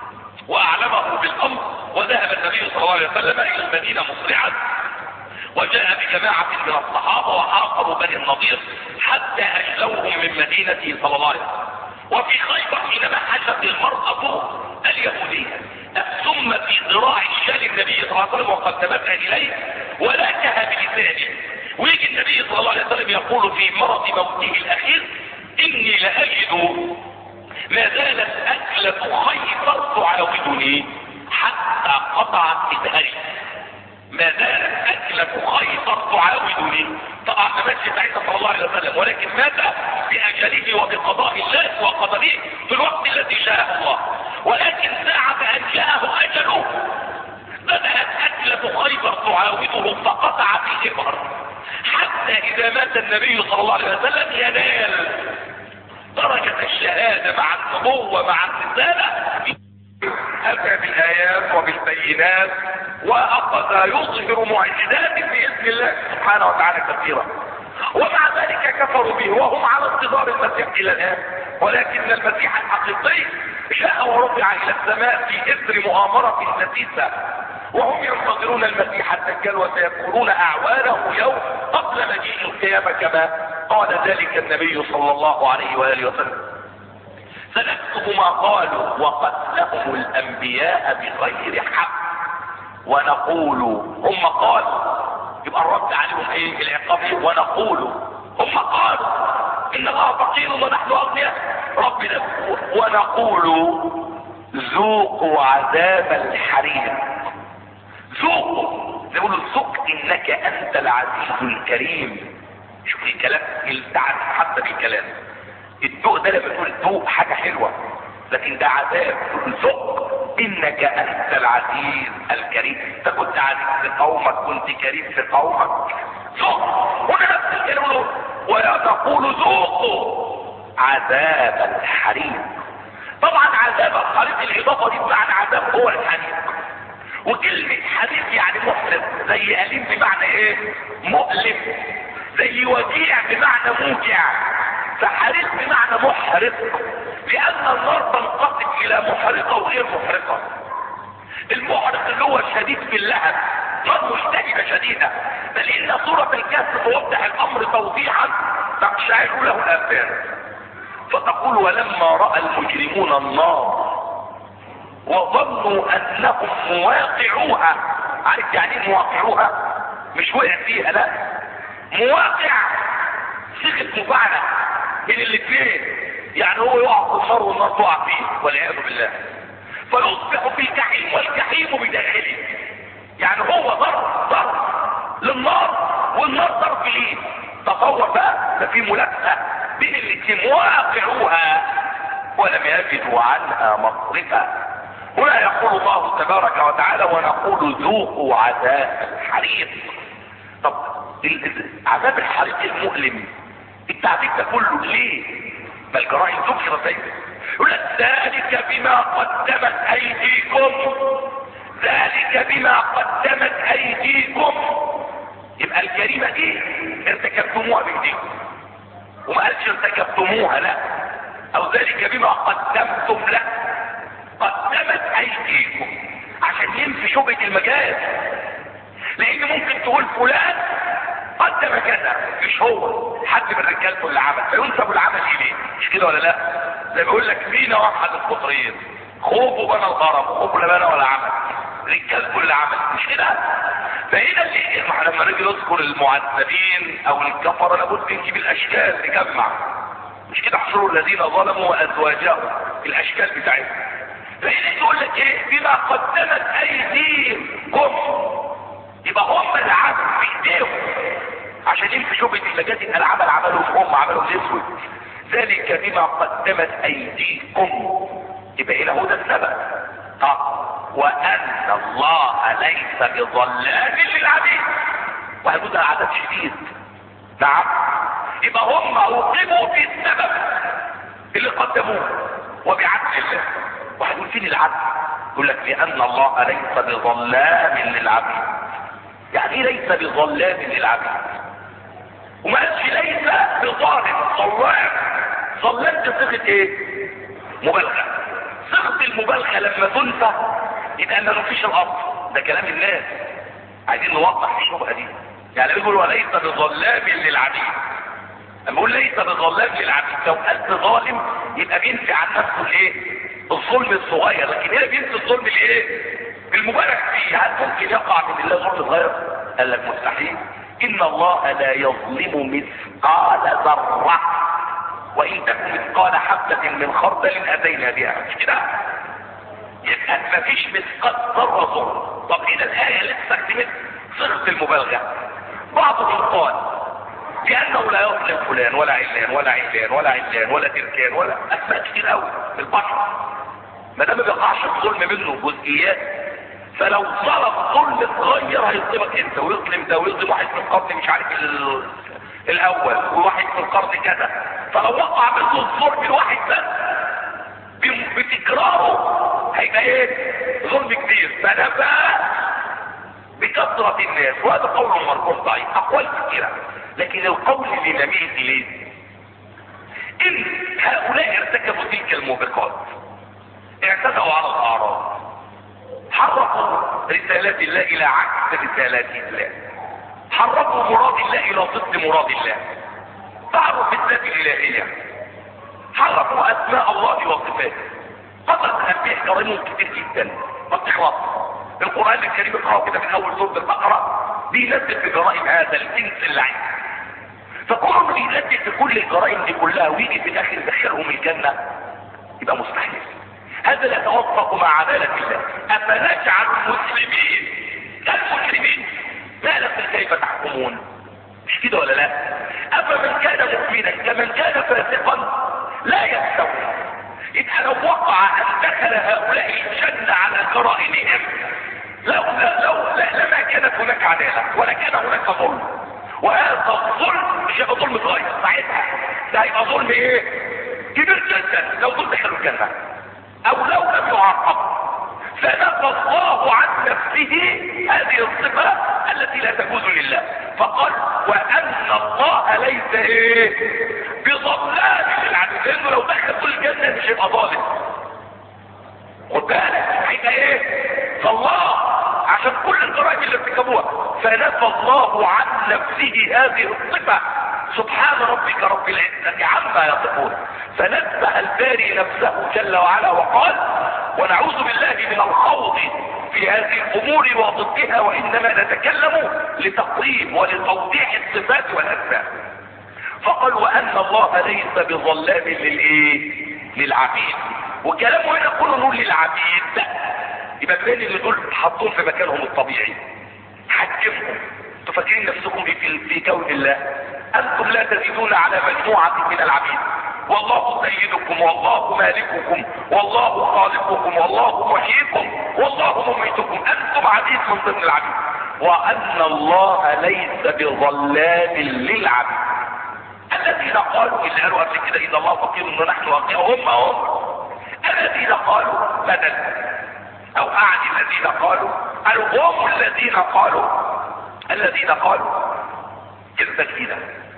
Speaker 1: واعلمه بالامر، وذهب النبي صلى الله عليه وسلم الى المدينه مسرعا، وجاء بجماعه من الصحابه وحاصروا بني النضير حتى اجلوهم من مدينته صلى الله عليه وسلم. وفي خيبر حينما حشت المراه اليهوديه ثم في ذراع الشال النبي صلى الله عليه وسلم وقدمتها اليه ولكها بلسانه، ويجي النبي صلى الله عليه وسلم يقول في مرض موته الاخير اني لاجد ما زالت اكلة خيبر تعاودني حتى قطعت اذهري. ما زالت اكلة خيبر تعاودني، طبعا ما ماتش سعيد صلى الله عليه وسلم، ولكن مات باجله وبقضاء الله وقدره في الوقت الذي شاء الله. ولكن ساعة ان جاءه اجله بدأت اكلة خيبر تعاوده فقطعت الابر، حتى اذا مات النبي صلى الله عليه وسلم ينال درجة الشهادة مع النبوة مع الرسالة، أتى بالآيات وبالبينات وأخذ يظهر معجزات بإذن الله سبحانه وتعالى كثيرا. ومع ذلك كفروا به وهم على انتظار المسيح الى الان. ولكن المسيح الحقيقي جاء ورفع الى السماء في اثر مؤامرة نسيسة، وهم ينتظرون المسيح الدجال وسيكونون اعوانه يوم قبل مجيء القيامة كما قال ذلك النبي صلى الله عليه وآله وسلم. سنكتب ما قالوا وقتلهم الانبياء بغير حق ونقول هم قالوا، يبقى الرد عليهم ايه؟ العقاب. ونقول هم قالوا ان الله فقير ونحن اغنياء ربنا، ونقول ذوقوا عذاب الحريق. ذوقوا، يقولوا ذوق انك انت العزيز الكريم. شوف الكلام التعب حتى بالكلام. الذوق ده لما تقول ذوق حاجه حلوه، لكن ده عذاب. ذوق انك انت العزيز الكريم. انت كنت عزيز في قومك، كنت كريم في قومك. ذوق. ونفس الكلام ويقول ذوقوا عذاب الحريق. طبعا عذاب الحريق الاضافه دي بمعنى عذاب هو الحريق، وكلمه حريق يعني محرق، زي أليم بمعنى ايه؟ مؤلم، زي وجيع بمعنى موجع، فحريق بمعنى محرق، لان النار تنقسم الى محرقه وغير محرقه. المحرق اللي هو الشديد في اللهب، نار مشتعله شديده، بل ان سوره الكهف توضح الامر توضيحا تقشعر له الابدان. فتقول ولما راى المجرمون النار وظنوا انهم مواقعوها. عارف يعني ايه مواقعوها؟ مش وقع فيها، لا، مواقع صيغه مفاعله بين الاثنين، يعني هو يقع في النار والنار تقع فيه والعياذ بالله، فيصبح في الجحيم والجحيم بداخله. يعني هو ضرب للنار والنار ضرب ليه. تصور بقى، ده في ملابسه بين الاثنين. مواقعوها ولم يجدوا عنها مصرفا. هنا يقول الله تبارك وتعالى ونقول ذوقوا عذاب الحريق. طب عذاب الحريق المؤلم التعذيب ده كله ليه؟ ما الجرائم ذكرت ايه؟ يقول لك ذلك بما قدمت ايديكم، ذلك بما قدمت ايديكم. يبقى الجريمه دي ارتكبتموها بايديكم، وما قالش ارتكبتموها، لا، او ذلك بما قدمتم، لا، قدمت ايديكم عشان ينفي شبهه المجاز. لان ممكن تقول فلان قدم كذا، مش هو، حد من رجالته اللي عمل، فينسب العمل اليه، مش كده ولا لا؟ زي ما بيقول لك فينا واحد القطرين خوفه بنى الهرم، خوفه لا بنى ولا عمل، رجالته اللي عمل، مش كده؟ فهنا اللي لما نيجي نذكر المعذبين او الكفره لابد نجيب الاشكال نجمع، مش كده؟ احشروا الذين ظلموا وازواجهم، الاشكال بتاعتهم. فهنا يقول لك ايه؟ بما قدمت ايديكم، يبقى هم اللي عملوا بايديهم عشان ينفي شبهه المجاز. ان العمل عملوا هم، عملوا الاسود. ذلك بما قدمت ايديكم، يبقى هنا هو ده السبب. وان الله ليس بظلام للعبيد، وهيكون العذاب شديد. نعم، يبقى هم عوقبوا في السبب اللي قدموه وبعدل الله. وهيقول فين العدل؟ يقول لك لان الله ليس بظلام للعبيد. يعني ايه ليس بظلام للعبيد؟ وما قالش ليس بظالم. ظلام دي صيغه ايه؟ مبالغه. صيغه المبالغه لما تنفى يبقى ما فيش الاصل. ده كلام الناس، عايزين نوضح الشبهه دي. يعني بيقول وليس بظلام للعبيد، لما يقول ليس بظلام للعبيد لو قلت ظالم يبقى بينفي عن نفسه الايه؟ الظلم الصغير، لكن هنا بينفي الظلم الايه؟ المبالغ فيه. هل ممكن يقع من الله ظلم صغير؟ قال لك مستحيل. ان الله لا يظلم مثقال ذره، وان تكن مثقال حبه من خردل اتينا بها، مش كده؟ يبقى ما فيش مثقال ذره ظلم. طب اذا الايه لسه استخدمت صيغه المبالغه. بعضهم قال لانه لا يظلم فلان ولا علان ولا علان ولا علان ولا تركان ولا اسماء كتير قوي في البشر، ما دام ما بيقعش الظلم منه جزئيات. فلو ظلم ظلم صغير هيظلمك انت، ويظلم ده، ويظلم واحد في القرن مش عارف الاول، وواحد في القرن كذا. فلو وقع منه الظلم الواحد بس بتكراره هيبقى ايه؟ ظلم كبير. فنبقى بكثرة الناس، وهذا قول مرفوع ضعيف. اقوال كثيرة لكن القول اللي نميل اليه ان هؤلاء ارتكبوا تلك الموبقات، اعتدوا على الاعراض، حرفوا رسالات الله الى عكس رسالات الله، حرفوا مراد الله الى ضد مراد الله، طعنوا في الذات الالهيه، حرفوا اسماء الله وصفاته. قصص الانبياء جرائمهم كتير جدا ما بتخلص. القران الكريم اقراه كده من اول سوره البقره بينزل في جرائم هذا الجنس اللعين، فكونه بينزل في كل الجرائم دي كلها ويجي في الاخر يدخلهم الجنه يبقى مستحيل. هذا لا يتوافق مع عداله الله. افنجعل المسلمين كالمجرمين ما لكم كيف تحكمون؟ مش كده ولا لا؟ افمن كان مؤمنا كمن كان فاسقا لا يستوي. يبقى لو وقع ان دخل هؤلاء الجنه على جرائمهم لما كانت هناك عداله ولا كان هناك ظلم. وهذا الظلم مش هيبقى ظلم صغير ساعتها، ده هيبقى ظلم ايه؟ كبير جدا لو دول دخلوا الجنه او لو لم يعاقب. فنفى الله عن نفسه هذه الصفه التي لا تجوز لله، فقال وان الله ليس ايه؟ بظلام للعبيد، لانه لو دخل كل الجنه مش هيبقى ظالم. خد بالك هيبقى ايه؟ فالله عشان كل الجرائم اللي ارتكبوها فنفى الله عن نفسه هذه الصفه. سبحان ربك رب العزه عما يصفون. فنزه الباري نفسه جل وعلا وقال ونعوذ بالله من الخوض في هذه الامور وضدها، وانما نتكلم لتقريب ولتوضيح الصفات والاسماء. فقال وان الله ليس بظلام للايه؟ للعبيد. وكلامه هنا كله نقول للعبيد، يبقى بين اللي دول حطوهم في مكانهم الطبيعي، حكمهم. انتوا فاكرين نفسكم في كون الله؟ انتم لا تزيدون على مجموعه من العبيد، والله سيدكم والله مالككم والله خالقكم والله محييكم والله مميتكم، انتم عبيد من ضمن العبيد. وان الله ليس بظلام للعبيد. الذين قالوا اللي قالوا قبل كده ان الله فقير ونحن اغنياء هم الذين قالوا بدل او اعني الذين قالوا هم الذين قالوا كلمة جديدة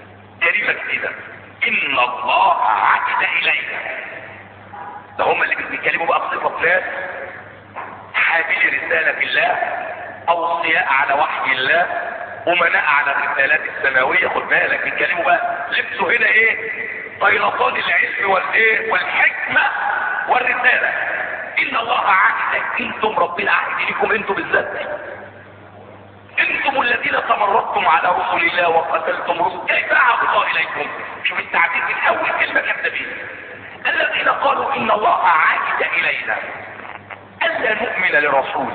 Speaker 1: ان الله عهد الينا. ده هم اللي بيتكلموا بقى بصفة ناس حامل رسالة الله، اوصياء على وحي الله، امناء على الرسالات السماوية. خد بالك بيتكلموا بقى لبسوا هنا ايه؟ طيلطان العلم والايه؟ والحكمة والرسالة. ان الله عهد، انتم ربنا عهد لكم انتم بالذات، انتم الذين تمردتم على رسل الله وقتلتم رسل، كيف عهد الله اليكم؟ شوف التعبير من اول كلمه كتب به. الذين قالوا ان الله عهد الينا الا نؤمن لرسول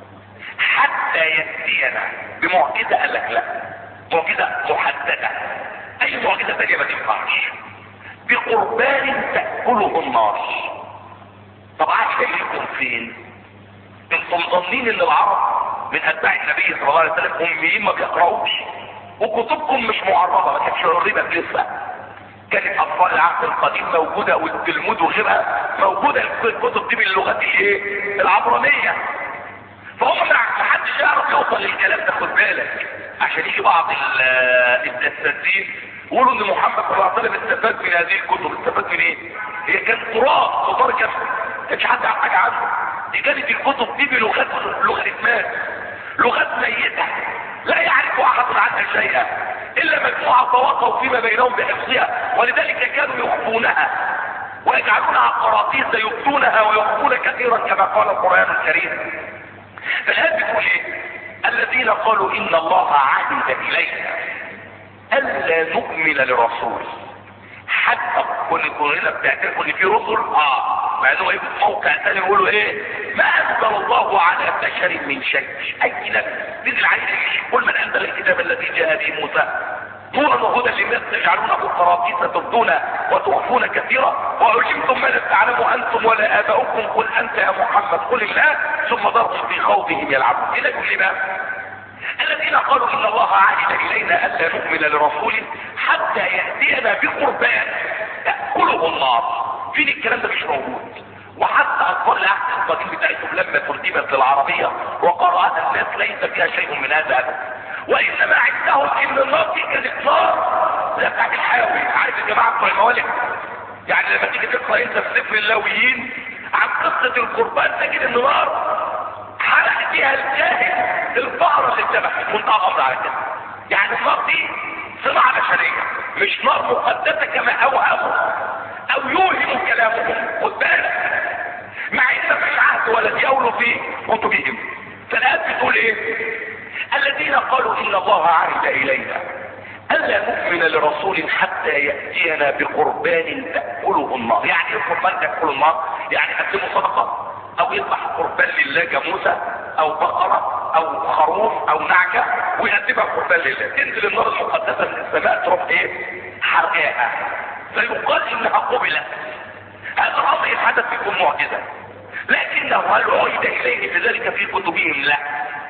Speaker 1: حتى ياتينا بمعجزه. قال لك لا، معجزه محدده. اي معجزه تانيه ما تنفعش. بقربان تاكله النار. طب عايز يكون فين؟ انتم ظنين ان العرب من اتباع النبي صلى الله عليه وسلم اميين ما بيقراوش، وكتبكم مش معربه، ما كانتش عربت لسه. كانت اطفال العهد القديم موجوده والتلمود وغيرها موجوده، الكتب دي باللغات الايه؟ العبرانيه. فهم ما حدش يعرف يوصل للكلام ده. خد بالك عشان يجي بعض الدساسين يقولوا ان محمد صلى الله عليه وسلم استفاد من هذه الكتب. استفاد من ايه؟ هي كانت تراث وطار كفر، ما كانش حد يعرف حاجه عنه. دي كانت الكتب دي بلغات لغات لغات ميته لا يعرف احد عنها شيئا الا مجموعه تواصوا فيما بينهم بحفظها، ولذلك كانوا يخفونها ويجعلونها قراطيس يبدونها ويخفون كثيرا كما قال القران الكريم. فالآن بتقول ايه؟ الذين قالوا ان الله عهد الينا الا نؤمن لرسول حتى كنا بتعترفوا ان في رسل مع انه يبقى موقع ثاني يقولوا ايه؟ ما انزل الله على بشر من شيء. اي نبي نزل عليه قل من انزل الكتاب الذي جاء به موسى نورا وهدى للناس تجعلونه قراطيس تبدون وتخفون كثيرا وعلمتم ما لا تعلموا انتم ولا اباؤكم قل انت يا محمد قل الله ثم ضربوا في خوضهم يلعبون. الى كل ما الذين قالوا ان الله عهد الينا الا نؤمن لرسول حتى ياتينا بقربان تاكله النار. فين الكلام ده؟ مش موجود. وحتى اطفال العهد القديم بتاعتهم لما ترجمت للعربيه وقرأها الناس ليس فيها شيء من هذا ابدا. وانما عندهم ان النار دي كانت نار زي بتاعت الحاوي. عارف يا جماعه بتوع الموالد؟ يعني لما تيجي تقرا انت في سفر اللاويين عن قصه القربان تجد ان نار حرق فيها الجاهل البقره اللي اتذبحت. منتهى الامر على كده. يعني النار دي صناعه بشريه، مش نار مقدسه كما اوهموا او يوهم كلامهم. خد بالك، مع ان مفيش عهد ولا ديول في كتبهم. فالآيات بتقول ايه؟ الذين قالوا ان الله عهد الينا الا نؤمن لرسول حتى ياتينا بقربان تاكله النار. يعني ايه قربان تاكله النار؟ يعني يقدموا صدقه او يذبح قربان لله جاموسه او بقره او خروف او نعجه ويقدمها قربان لله، تنزل النار المقدسه من السماء تروح ايه؟ حرقاها، فيقال انها قبلت. هذا الامر ان حدث فيكم معجزه، لكنه هل عيد اليه بذلك في كتبهم؟ لا.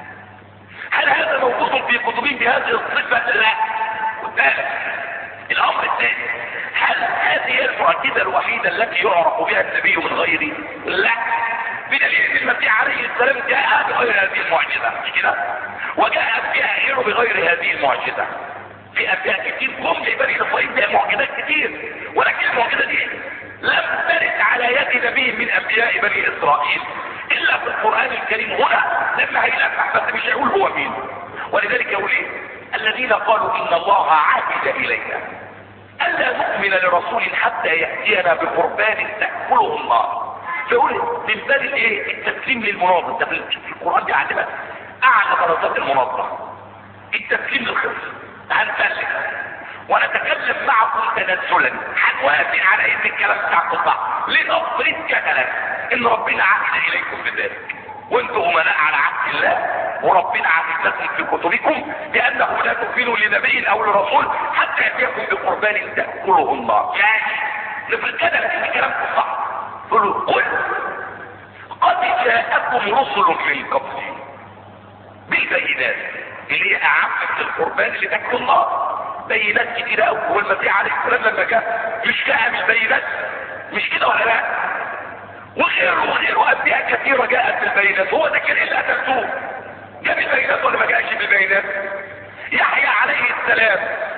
Speaker 1: هل هذا موجود في كتبهم بهذه الصفه؟ لا. بالك الامر الثاني، هل هذه المعجزه الوحيده التي يعرف بها النبي من غيره؟ لا. بدليل ان المسيح عليه السلام جاء بغير هذه المعجزه، مش كده؟ وجاء انبياء غيره بغير هذه المعجزه. في انبياء كتير جم لبني اسرائيل بها معجزات كتير، ولكن المعجزه دي لم ترد على يد نبي من انبياء بني اسرائيل الا في القران الكريم. هنا لما هيلمح بس مش هيقول هو مين. ولذلك يقول ايه؟ الذين قالوا ان الله عهد الينا الا نؤمن لرسول حتى ياتينا بقربان تاكله النار. فيقول من باب الايه؟ التسليم للمناظر. ده في القران بيعلمك اعلى درجات المناظره، التسليم للخصم. هنسلم ونتكلم معكم تنزلا، هنوافق على ان الكلام بتاعكم صح لنفرض جدلا ان ربنا عهد اليكم بذلك، وانتم امناء على عهد الله، وربنا عهد لكم في كتبكم بانه لا تؤمنوا لنبي او لرسول حتى ياتيكم بقربان تاكله النار. يعني نفرض جدلا ان كلامكم صح. قل قد جاءكم رسل من قبلي بالبينات، اللي هي اعم من القربان اللي تاكله النار. بينات كتيرة قوي. هو المسيح عليه السلام لما جاء مش جاء بالبينات؟ مش كده ولا لا؟ وغيره انبياء كثيرة جاءت بالبينات. هو ده كان اللي قتلتوه جاب البينات ولا ما جاءش بالبينات؟ يحيى عليه السلام،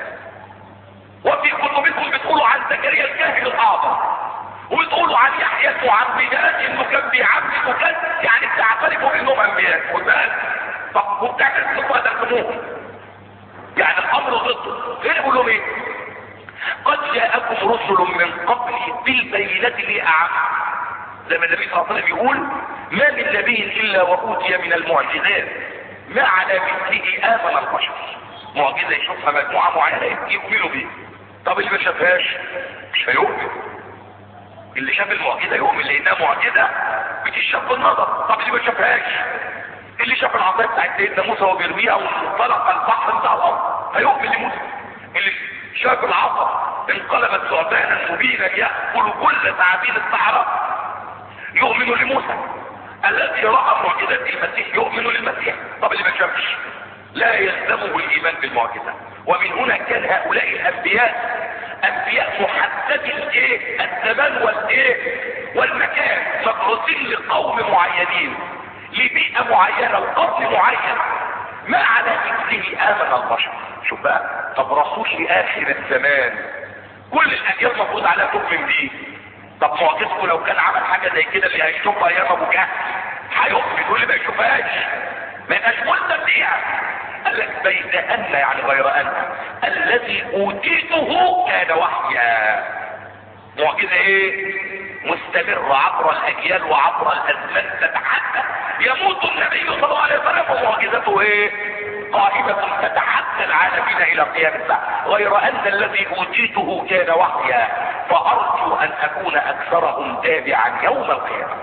Speaker 1: وفي كتبكم بتقولوا عن زكريا الكاهن الاعظم، وبتقولوا عن يحيى وعن بلال انه كان بيعبد وكان يعني بتعترفوا انهم انبياء. خد بالك، طب وبتعترفوا انكم قتلتموهم، يعني الامر ضده. غير يقول لهم ايه؟ قد جاءكم رسل من قبلي بالبينات اللي اعم. زي ما النبي صلى الله عليه وسلم يقول ما من نبي الا واوتي من المعجزات ما على مثله امن البشر. معجزه يشوفها مجموعه معينه يؤمنوا بيها. طب اللي ما شافهاش مش هيؤمن. اللي شاف المعجزه يؤمن لانها معجزه بتشاف بالنظر. طب اللي ما شافهاش، اللي شاف العصايه بتاعت سيدنا موسى وبيرميها وانطلق البحر بتاع الارض هيؤمن لموسى. اللي شاف العصا انقلبت ثعبانا مبينا ياكل كل ثعابين الصحراء يؤمن لموسى. الذي راى معجزه المسيح يؤمن للمسيح. طب اللي ما شافش لا يلزمه الايمان بالمعجزه. ومن هنا كان هؤلاء الانبياء انبياء محدد الايه؟ الزمان والايه؟ والمكان، مبعوثين لقوم معينين لبيئة معينة وقبل معين ما على مثله آمن البشر. شوف بقى، طب رسول لآخر الزمان كل الأجيال مفروض عليها تؤمن بيه. طب معجزته لو كان عمل حاجة زي كده اللي هيشوفها أيام أبو جهل هيؤمن، واللي ما يشوفهاش ما يبقاش ملزم بيها. قال لك بين أن يعني غير أن الذي أوتيته كان وحيا. معجزة ايه؟ مستمرة عبر الاجيال وعبر الازمان تتحدث. يموت النبي صلى الله عليه وسلم ومعجزته ايه؟ قائمة تتحدى العالمين الى قيام الساعة. غير ان الذي اوتيته كان وحيا فارجو ان اكون اكثرهم تابعا يوم القيامة.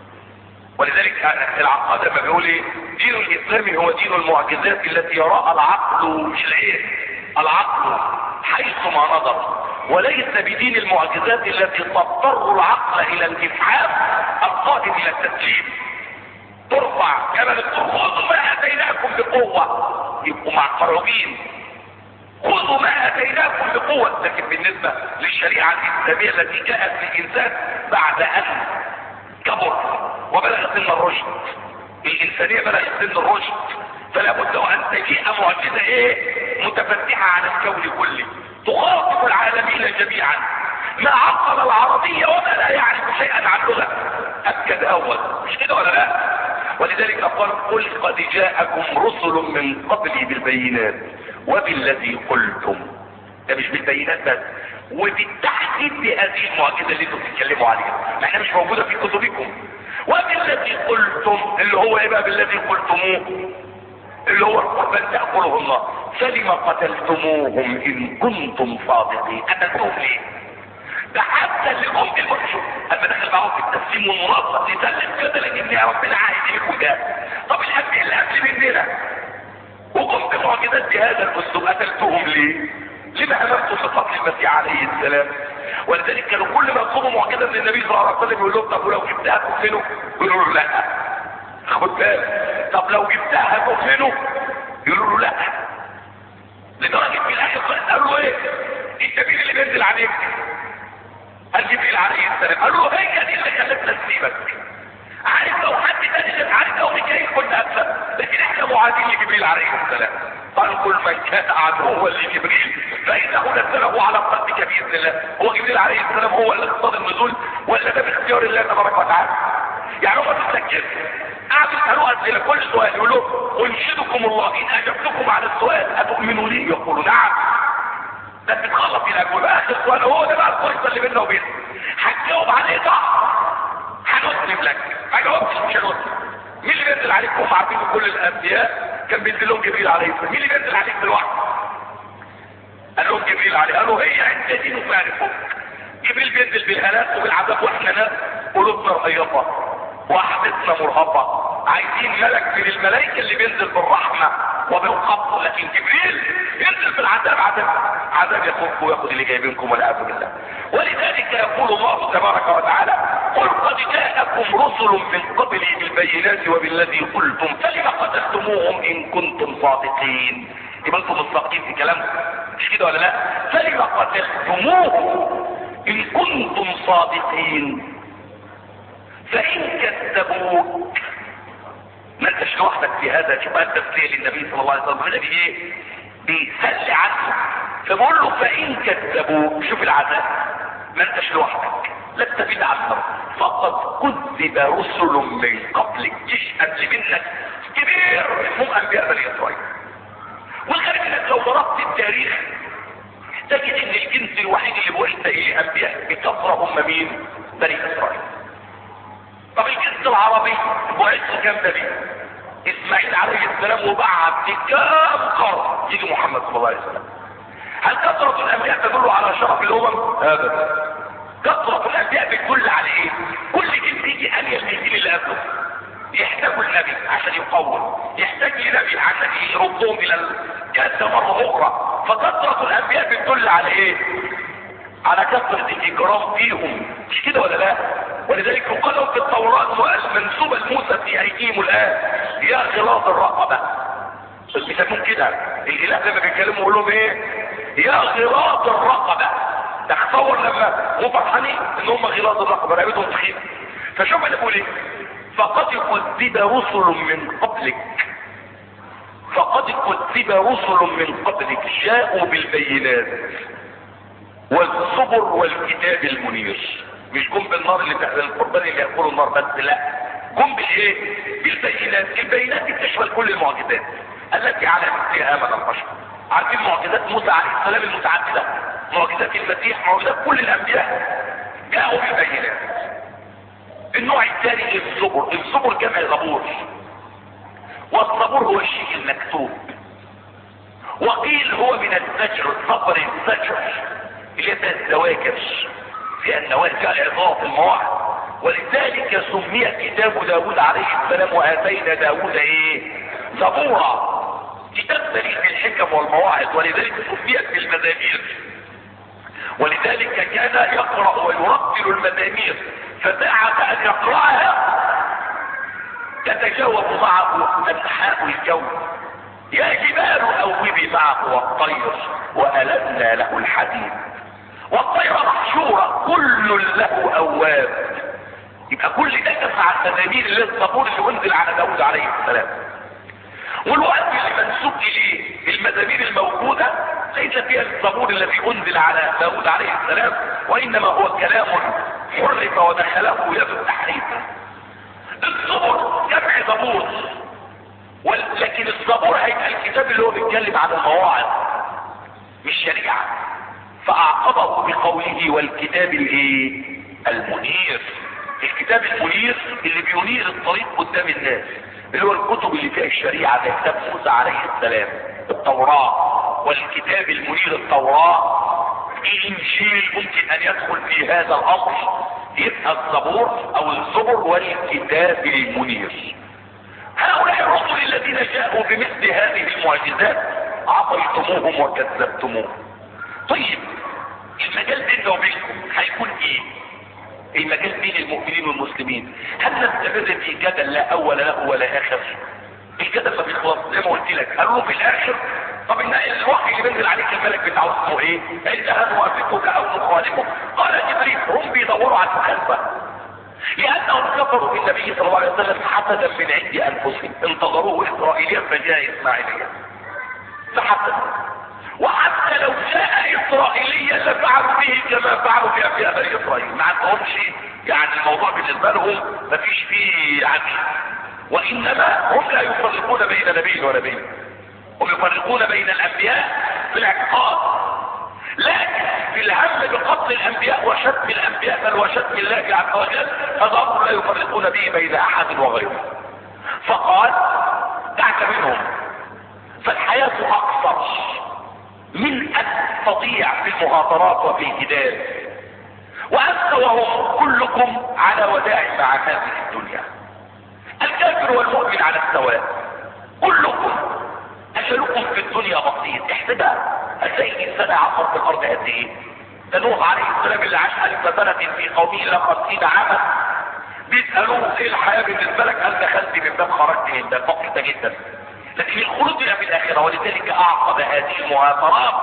Speaker 1: ولذلك العقاد لما بيقول ايه؟ دين الاسلام هو دين المعجزات التي يراها العقل مش العين، العقل حيثما نظر، وليس بدين المعجزات التي تضطر العقل الى الافحام القادم الى التسليم. ترفع جبل الطور خذوا ما اتيناكم بقوه، يبقوا معقربين خذوا ما اتيناكم بقوه. لكن بالنسبه للشريعه الاسلاميه التي جاءت للانسان بعد ان كبر وبلغ سن الرشد، الانسانيه بلغت سن الرشد، فلا بد ان تجيء معجزة ايه؟ متفتحة على الكون كله تخاطب العالمين جميعا، ما عقل العربية وما لا يعرف شيئا عن لغة. اكد اول، مش كده ولا لا؟ ولذلك قل قد جاءكم رسل من قبلي بالبينات وبالذي قلتم. ده مش بالبينات بس، وبالتحديد بهذه المعجزة اللي انتم بتتكلموا عليها، ما احنا مش موجودة في كتبكم. وبالذي قلتم اللي هو ايه بقى؟ بالذي قلتموه اللي هو القربان تأكله النار. فلم قتلتموهم ان كنتم صادقين؟ قتلتوهم ليه؟ ده حتى اللي قمت المرشد اما دخل معهم في التسليم والمناصرة يسلم كده، لكن يا ربنا عايز يكون ده. طب الانبياء اللي قبل مننا وقمت معجزات بهذا الاسلوب قتلتوهم ليه؟ لما امرتوا بقتل المسيح عليه السلام؟ ولذلك كانوا كل ما يطلبوا معجزه من النبي صلى الله عليه وسلم يقول لهم طب ولو جبتها تؤمنوا؟ يقولوا له لا. خد بالك، طب لو جبتها تؤمنوا؟ يقولوا له لا. لدرجه في الاخر قالوا له ايه؟ انت مين اللي بينزل عليك؟ قال جبريل عليه السلام. قالوا له هي دي اللي خلتنا نسيبك. عارف لو حد تاني كان عارف او ميكائيل كنا اكثر، لكن احنا معادين لجبريل عليه السلام. قال كل من كان عدوا لجبريل فانه نزله على قلبك باذن الله. هو جبريل عليه السلام هو اللي اقتضى النزول ولا ده باختيار الله تبارك وتعالى؟ يعني هو تتذكر قعدوا يسالوه اسئله كل سؤال يقول له انشدكم الله ان اجبتكم على السؤال اتؤمنوا لي؟ يقولوا نعم. ده بتخلص الاجوبه. اخر سؤال هو ده بقى الفرصه اللي بيننا وبينه، هتجاوب عليه صح هنسلم لك، ما جاوبتش مش هنسلم. مين اللي بينزل عليكم؟ هم عارفين كل الانبياء كان بينزل لهم جبريل عليه السلام. مين اللي بينزل عليك دلوقتي؟ قال لهم جبريل عليه. قالوا هي انت دين فارقه. جبريل بينزل بالهلاك وبالعذاب واحنا ناس قلوبنا رقيقه واحدثنا مرهقه، عايزين ملك من الملائكه اللي بينزل بالرحمه وبالقبض، لكن جبريل ينزل بالعذاب، عذاب يخف وياخذ اللي جايبينكم والعياذ بالله. ولذلك يقول الله تبارك وتعالى قل قد جاءكم رسل من قبلي بالبينات وبالذي قلتم فلم قتلتموهم ان كنتم صادقين. يبقى انتم مصدقين في كلامكم، مش كده ولا لا؟ فلم قتلتموهم ان كنتم صادقين فان كذبوك. ما انتش لوحدك في هذا. شوف التسليه للنبي صلى الله عليه وسلم النبي ايه؟ بيسلي عنه، فبقول له فان كذبوك. شوف العذاب، ما انتش لوحدك، لا تستفيد عنه، فقد كذب رسل من قبلك. تشهد منك كبير هم انبياء بني اسرائيل. والغريب انك لو ضربت التاريخ تجد ان الجنس الوحيد اللي بعث اليه انبياء بكثره هم مين؟ بني اسرائيل. طب الجنس العربي بعث كام نبي؟ اسماعيل عليه السلام وبعد كام قرن يجي محمد صلى الله عليه وسلم. هل كثرة الانبياء تدل على شرف الامم؟ ابدا. كثرة الانبياء بتدل على ايه؟ كل جنس يجي انيل من الجيل اللي قبله. يحتاجوا النبي عشان يقوم، يحتاج لنبي عشان يردهم الى الجنة مرة اخرى. فكثرة الانبياء بتدل على ايه؟ على كثرة الاكرام فيهم، مش كده ولا لا؟ ولذلك يقال في التوراة المنسوبة لموسى في ايديهم الان يا غلاظ الرقبة. بيسمون كده الاله لما بيتكلموا يقول لهم ايه؟ يا غلاظ الرقبة. تصور لما هم فرحانين ان هم غلاظ الرقبة رقبتهم تخينة. فشوف انا بقول ايه؟ فقد كذب رسل من قبلك، فقد كذب رسل من قبلك جاءوا بالبينات والزبر والكتاب المنير. مش جم بالنار اللي تحت القربان اللي ياكلوا النار بس، لا، جم بالايه؟ بالبينات. البينات دي تشمل كل المعجزات التي على مثلها امن البشر. عارفين معجزات موسى عليه السلام المتعدده، معجزات المسيح، معجزات كل الانبياء جاءوا بالبينات. النوع الثاني الزبر. الزبر جمع زبور، والزبور هو الشيء المكتوب، وقيل هو من الزجر، صبر الزجر اللي هي الزواجر في النواه العظام المواعظ. ولذلك سمي كتاب داود عليه السلام واتينا داود ايه؟ زبورا. كتاب مليء بالحكم والمواعظ، ولذلك سميت بالمزامير. ولذلك كان يقرأ ويرتل المزامير، فساعة ان يقرأها تتجاوب معه انحاء الجو. يا جبال اوبي معه والطير والنا له الحديد. والطير محشورة كل له اواب. يبقى كل ده مع المزامير اللي الزبور اللي انزل على داود عليه السلام. والوقت اللي منسوب اليه المزامير الموجودة ليس فيها الزبور الذي انزل على داود عليه السلام، وانما هو كلام حرف ودخله يد التحريف. الزبور جمع زبور، لكن الزبور هيبقى الكتاب اللي هو بيتكلم عن المواعظ مش شريعة، فاعقبه بقوله والكتاب الايه المنير. الكتاب المنير اللي بينير الطريق قدام الناس، اللي هو الكتب اللي فيها الشريعة زي كتاب موسى عليه السلام التوراة، والكتاب المنير التوراة. الانجيل ممكن ان يدخل في هذا الامر، يبقى الزبور او الزبر والكتاب المنير. هؤلاء الرسل الذين جاءوا بمثل هذه المعجزات عصيتموهم وكذبتموهم. طيب المجال بيننا وبينكم هيكون ايه؟ المجال بين المؤمنين والمسلمين، هل نستمر في جدل لا اول له ولا اخر؟ الجدل ما بيخلص زي ما قلت لك. قالوا في الاخر طب ان الوحي اللي بينزل عليك الملك بتاعه اسمه ايه؟ انت هل موافقك او مخالفه؟ قال جبريل هم بيدوروا على المخالفه، لانهم كفروا بالنبي صلى الله عليه وسلم حسدا من عند انفسهم، انتظروه اسرائيليا فجاء اسماعيليا فحسد. وحتى لو جاء اسرائيليا لفعلوا به كما فعلوا في انبياء بني اسرائيل، ما عندهمش يعني الموضوع بالنسبه لهم ما فيش فيه عدل، وانما هم لا يفرقون بين نبي ونبي، هم يفرقون بين الانبياء في الاعتقاد، لكن في الهم بقتل الانبياء وشتم الانبياء بل وشتم الله عز وجل هذا امر لا يفرقون به بين احد وغيره. فقال دعك منهم، فالحياه اقصر من ان تضيع في المهاترات وفي الجدال، وانت وهم كلكم على وداع مع هذه الدنيا. الكافر والمؤمن على السواء، كلكم اجلكم في الدنيا بسيط. احسبها، هتلاقي الانسان عصر في الارض قد ايه؟ ده نوح عليه السلام اللي عاش 1000 سنة في قومه الا 50 عاما، بيسالوه ايه الحياه بالنسبه لك؟ قال دخلت من باب خرجت من باب، بسيطه جدا. لكن الخلود الى في الاخره، ولذلك اعقب هذه المهاترات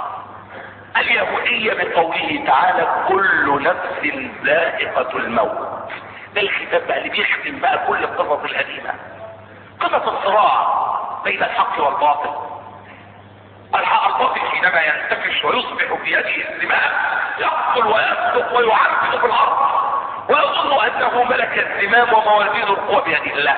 Speaker 1: اليهوديه بقوله تعالى كل نفس ذائقه الموت. ده الختام بقى اللي بيختم بقى كل القصص القديمه، قصص الصراع بين الحق والباطل. الباطل حينما ينتفش ويصبح في يده الزمام يقتل ويسلق ويعذب في الارض ويظن انه ملك الزمام وموازين القوى بيد الله.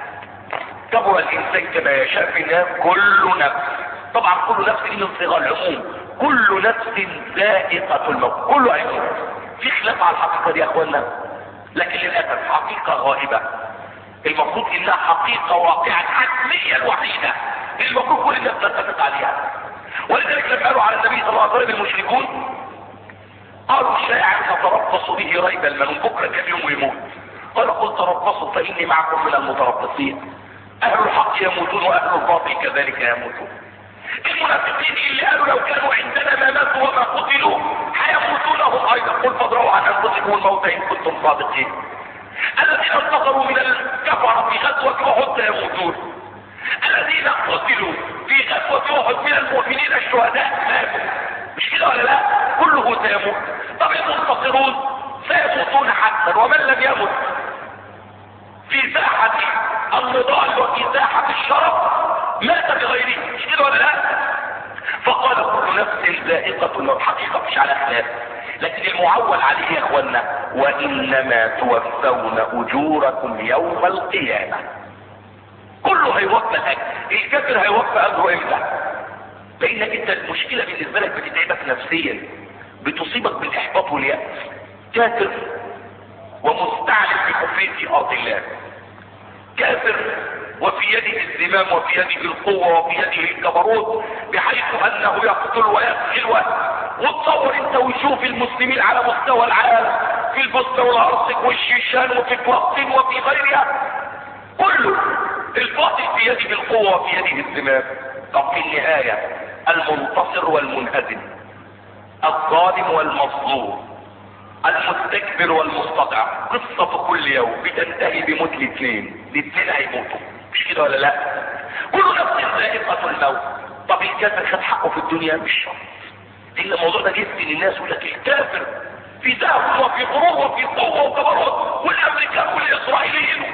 Speaker 1: كبر الانسان كما يشاء في الناس كل نفس، طبعا كل نفس من صيغه العموم، كل نفس ذائقه الموت، كله هيموت. في خلاف على الحقيقه دي يا اخوانا، لكن للاسف حقيقه غائبه، المفروض انها حقيقه واقعه حتميه الوحيده المفروض كل الناس تتفق عليها. ولذلك لما قالوا على النبي صلى الله عليه وسلم المشركون قالوا الشائع نتربص به ريب المنون، بكره كم يوم يموت. قال قل تربصوا فاني معكم من المتربصين. اهل الحق يموتون واهل الباطل كذلك يموتون. المنافقين اللي قالوا لو كانوا عندنا ما ماتوا وما قتلوا حيموتون هم ايضا، قل فادروا عن انفسكم الموت ان كنتم صادقين. الذين انتصروا من الكفر في غزوه احد سيموتون، الذين قتلوا في غزوه احد من المؤمنين الشهداء ماتوا، مش كده ولا لا؟ كله سيموت. طب المنتصرون سيموتون حتما، ومن لم يمت في ساحة النضال وفي ساحة الشرف مات بغيره، مش كده ولا لا؟ فقال كل نفس ذائقة الموت، حقيقة مش على خلاف، لكن المعول عليه يا اخوانا وانما توفون اجوركم يوم القيامة. كله هيوفى الاجر، الكافر هيوفى اجره امتى؟ لانك انت المشكلة بالنسبة لك بتتعبك نفسيا، بتصيبك بالاحباط واليأس. كافر ومستعلم بحفين في ارض الله، كافر وفي يده الزمام وفي يده القوة وفي يده الجبروت بحيث انه يقتل ويقتل. وتصور انت وشوف المسلمين على مستوى العالم في البوسنة والهرسك والشيشان وفي فلسطين وفي غيرها، كله الباطل في يده القوة وفي يده الزمام. طب في النهاية المنتصر والمنهزم، الظالم والمظلوم، المستكبر والمستضعف، قصة كل يوم بتنتهي بموت الاثنين هيموتوا، مش كده ولا لا؟ كل نفس ذائقة الموت. طب الكافر خد حقه في الدنيا؟ مش شرط. إلا الموضوع ده جدا الناس يقول لك الكافر في ذهب وفي غرور وفي قوة وكبرات، والامريكان والاسرائيليين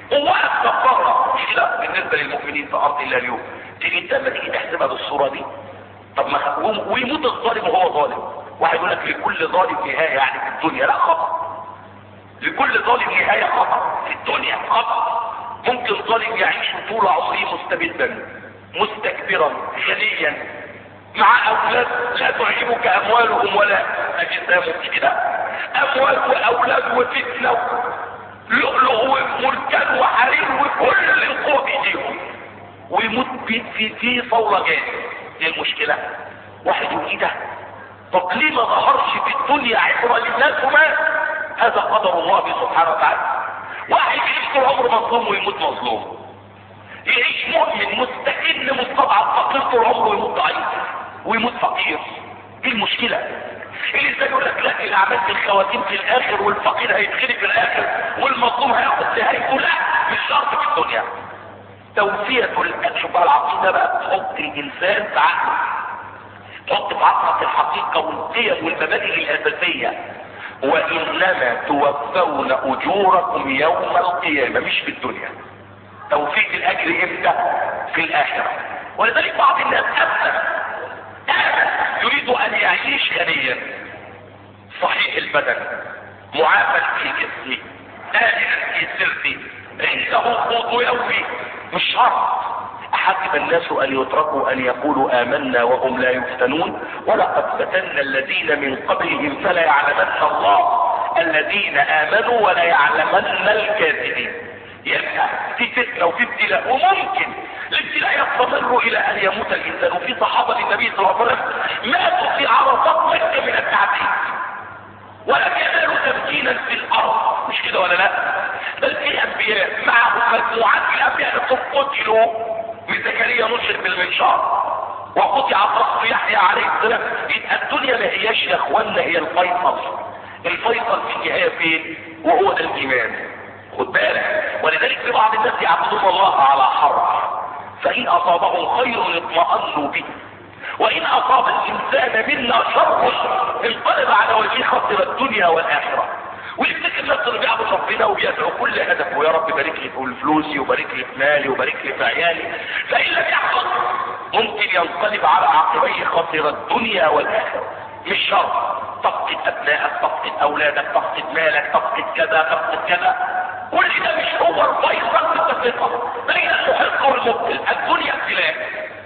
Speaker 1: قوات كفارة مش كده بالنسبة للمؤمنين في ارض الله اليوم. تيجي انت لما تيجي تحسبها بالصورة دي، طب ما ويموت الظالم وهو ظالم. واحد يقول لك لكل ظالم نهاية يعني في الدنيا، لا خطأ. لكل ظالم نهاية خطأ في الدنيا خطأ. ممكن ظالم يعيش طول عمره مستبدا مستكبرا غنيا مع اولاد لا تعجبك اموالهم ولا اجسامهم كده، اموال واولاد وفتنه لؤلؤ ومركان وحرير وكل القوة بايديهم، ويموت في فورة جاهز. دي المشكلة. واحد يقول ايه ده؟ طب ليه ما ظهرش في الدنيا عبرة للناس ومات؟ هذا قدر الله سبحانه وتعالى. واحد يعيش طول عمره مظلوم ويموت مظلوم، يعيش مؤمن مستقل مستضعف فقير طول عمره ويموت ضعيف ويموت فقير. دي المشكلة. الانسان يقول لك لا الاعمال بالخواتيم في الاخر، والفقير هيتخلي في الاخر، والمظلوم هياخد نهايته. لا مش شرط في الدنيا. توفية شوف العقيدة بقى تحط الانسان في عقله، تحط في عقلك الحقيقة والقيم والمبادئ الاساسية. وانما توفون اجوركم يوم القيامة، مش في الدنيا. توفيق الاجر امتى؟ في الاخرة. ولذلك بعض الناس ابدا يريد ان يعيش غنيا صحيح البدن معافى في جسمه آمنا في سرته عنده قوت يومي، مش شرط. احسب الناس ان يتركوا ان يقولوا امنا وهم لا يفتنون ولقد فتنا الذين من قبلهم فلا يعلمن الله الذين امنوا ولا يعلمن الكاذبين. يبقى في فتنه وفي ابتلاء، وممكن الابتلاء يستمر الى ان يموت الانسان. وفي صحابه النبي صلى الله عليه وسلم ماتوا في عرفات مكه من التعذيب ولا كانوا تمكينا في الارض، مش كده ولا لا؟ بل في انبياء معهم مجموعات من الانبياء قتلوا، من زكريا نشر بالمنشار وقطع رأس يحيى عليه السلام. الدنيا ما هياش يا اخوانا هي الفيصل. الفيصل في النهايه فين؟ وهو ده الايمان. خد بالك. ولذلك في بعض الناس يعبدون الله على حرف، فان اصابهم خير اطمأنوا به، وان اصاب الانسان منا شر انقلب على وجهه خسر الدنيا والاخره. ويفتكر نفسه انه بيعبد ربنا وبيدعو كل هدفه يا رب بارك لي في فلوسي وبارك لي في مالي وبارك لي في عيالي، فان لم يحصل ممكن ينقلب على عقبيه خسر الدنيا والاخره. مش شرط تفقد ابنائك، تفقد اولادك، تفقد مالك، تفقد كذا، تفقد كذا. كل ده مش هو الفيصل في التفرقه بين المحق والمبطل. الدنيا ابتلاء.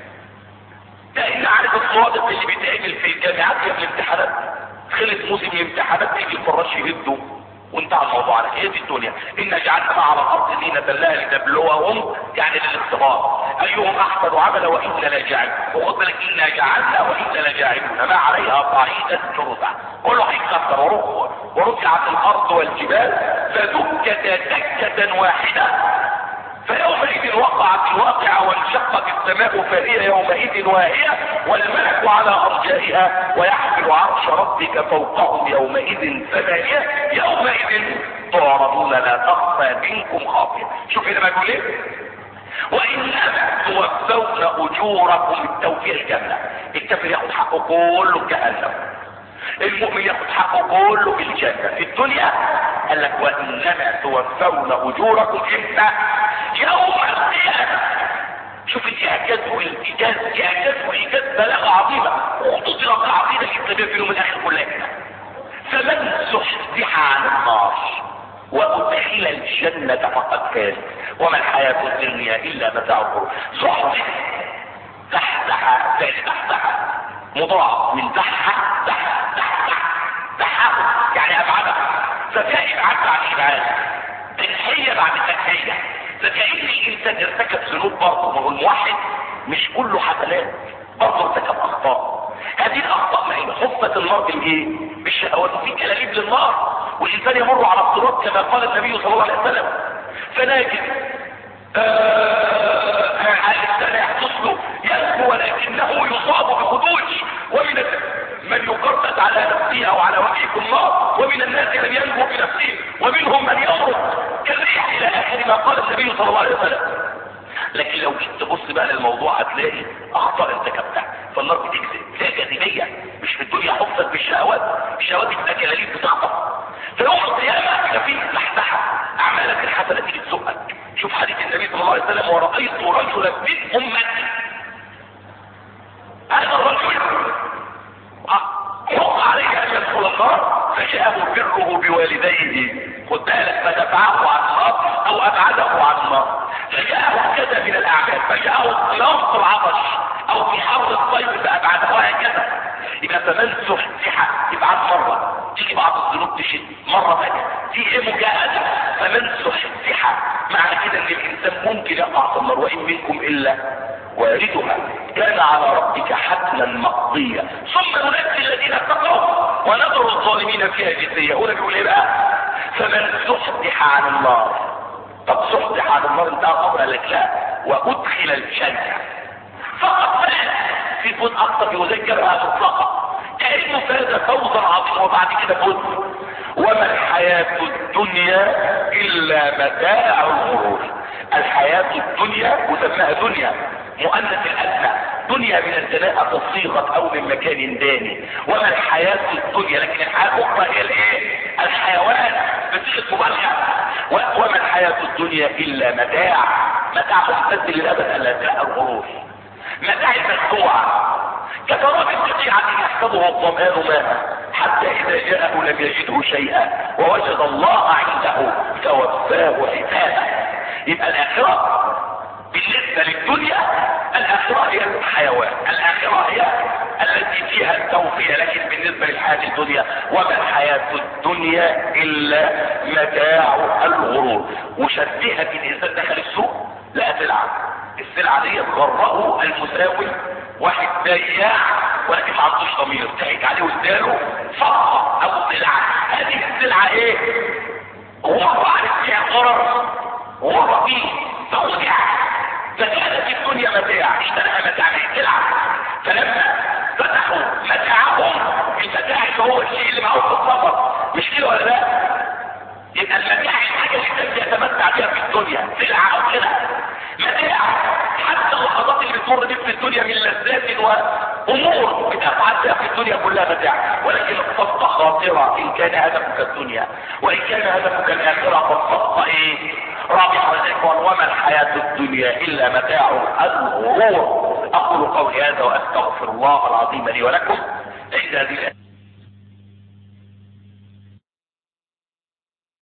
Speaker 1: لان عارف الصوادق اللي بيتعمل في الجامعات قبل الامتحانات، خلص موسم الامتحانات تيجي الفراش يهدوا وانتهى الموضوع. على ايه دي الدنيا؟ ان جعلنا على الارض زينة لها لنبلوهم، يعني للاختبار ايهم احسن عملا وانا لجاعلون. وخد بالك انا جعلنا وانا لجاعلون ما عليها قاعدة جرزة، كله هيتكسر ورفعت الارض والجبال فدكتا دكة واحدة فيومئذ وقعت الواقعة وانشقت السماء فهي يومئذ واهية والملك على ارجائها ويحمل عرش ربك فوقهم يومئذ ثمانية يومئذ تعرضون لا تخفى منكم خافية. شوف هنا ما يقول ايه؟ وانما توفون اجوركم التوفيق الكاملة. الكافر ياخد حقه كله جهنم، المؤمن ياخد حقه كله في الجنة. في الدنيا قال لك وانما توفون اجوركم امتى؟ يوم القيامة. شوف الاعجاز والايجاز، اعجاز وايجاز بلاغة عظيمة واختصرت العقيدة الاسلامية في اليوم الاخر كلها. فمن زحزح عن النار وادخل الجنة فقد فاز وما الحياة الدنيا الا متاع الغرور. زحزح زحزح فعل زحزح مضاعف من زحزح زحزح يعني ابعدها، فكان ابعاد بعد ابعاد، تنحية بعد تنحية. فكأن الانسان ارتكب ذنوب برضه، ما هو الموحد مش كله حسنات، برضه ارتكب اخطاء. هذه الاخطاء ما هي حفت النار بالايه؟ بالشهوات. في كلاليب للنار والانسان يمر على الصراط كما قال النبي صلى الله عليه وسلم فناجد الانسان يحدث له ينجو ولكنه يصاب بخدوج، ومن من يقرص على نفسه او على وجهه النار، ومن الناس من ينجو بنفسه، ومنهم من يخرج كالريح الى اخر ما قال النبي صلى الله عليه وسلم. لكن لو جيت تبص بقى للموضوع هتلاقي اخطاء ارتكبتها. فالنار بتكذب، فيها جاذبيه، مش في الدنيا حفت بالشهوات، الشهوات بتبقى كلاليب بتخطف. في يوم القيامه في لحظه اعمالك الحسنه تيجي تزقك
Speaker 2: بره بوالديه، خد بالك، فدفعه عن النار او ابعده عن النار. فجاءه كذا من الاعمال، فجاءه يوم العطش او في حر الصيف فابعده، وهكذا. يبقى فمن زحزح يبقى عن مره، تيجي بعض الذنوب تشد مره ثانيه في ايه مجاهده. فمن زحزح معنى كده ان الانسان ممكن يقع في النار، وان منكم الا واردها كان على ربك حتما مقضيا ثم ننجي الذين اتقوا ونذر الظالمين فيها جثيا. هنا بيقول ايه بقى؟ فمن زحزح عن النار. طب زحزح عن النار انتهى الامر؟ قال لك لا، وادخل الجنه فقط فاز. في فوز اكثر يذكرها مطلقه كانه فاز فوزا عظيما. وبعد كده فوز وما الحياه الدنيا الا متاع الغرور. الحياه الدنيا وسماها دنيا مؤنث الادنى، دنيا من الدناءة صيغت او من مكان داني. وما الحياة الدنيا، لكن الحياة الاخرى هي الايه؟ الحيوان بصيغة مبالغة. وما الحياة الدنيا الا متاع، متاع مستد للابد متاع الغرور، متاع المخدوعة. كتراب قطيعة يحسبه الظمآن ماء حتى اذا جاءه لم يجده شيئا ووجد الله عنده فوفاه حسابه. يبقى الاخرة بالنسبة للدنيا، الآخرة هي الحيوان، الآخرة هي التي فيها التوفيق. لكن بالنسبة للحياة الدنيا وما الحياة الدنيا إلا متاع الغرور. وشبهت الإنسان دخل السوق لقى سلعة، السلعة دي غرقه المساوي، واحد بياع ولكن ما عندوش ضمير، ضحك عليه واداله فقط أو سلعة. هذه السلعة إيه؟ غرة على فيها غرر، غرة فيه توجع. فكانت الدنيا متاع، اشتراها متاع من سلعة. فلما فتحوا متاعهم، المتاع اللي هو الشيء اللي معه في السفر، مش كده ولا لا؟ يبقى المتاع الحاجة اللي كان يتمتع بها في الدنيا، سلعة او كده متاع. حتى اللحظات اللي بتمر بيك في الدنيا من لذات وامور بتفعل فيها في الدنيا كلها متاع، ولكن الصفقة خاطرة ان كان هدفك الدنيا، وان كان هدفك الاخرة فالصفقة ايه؟ رابح والاخوان. وما الحياة الدنيا الا متاع الغرور. اقول قولي هذا واستغفر الله العظيم لي ولكم.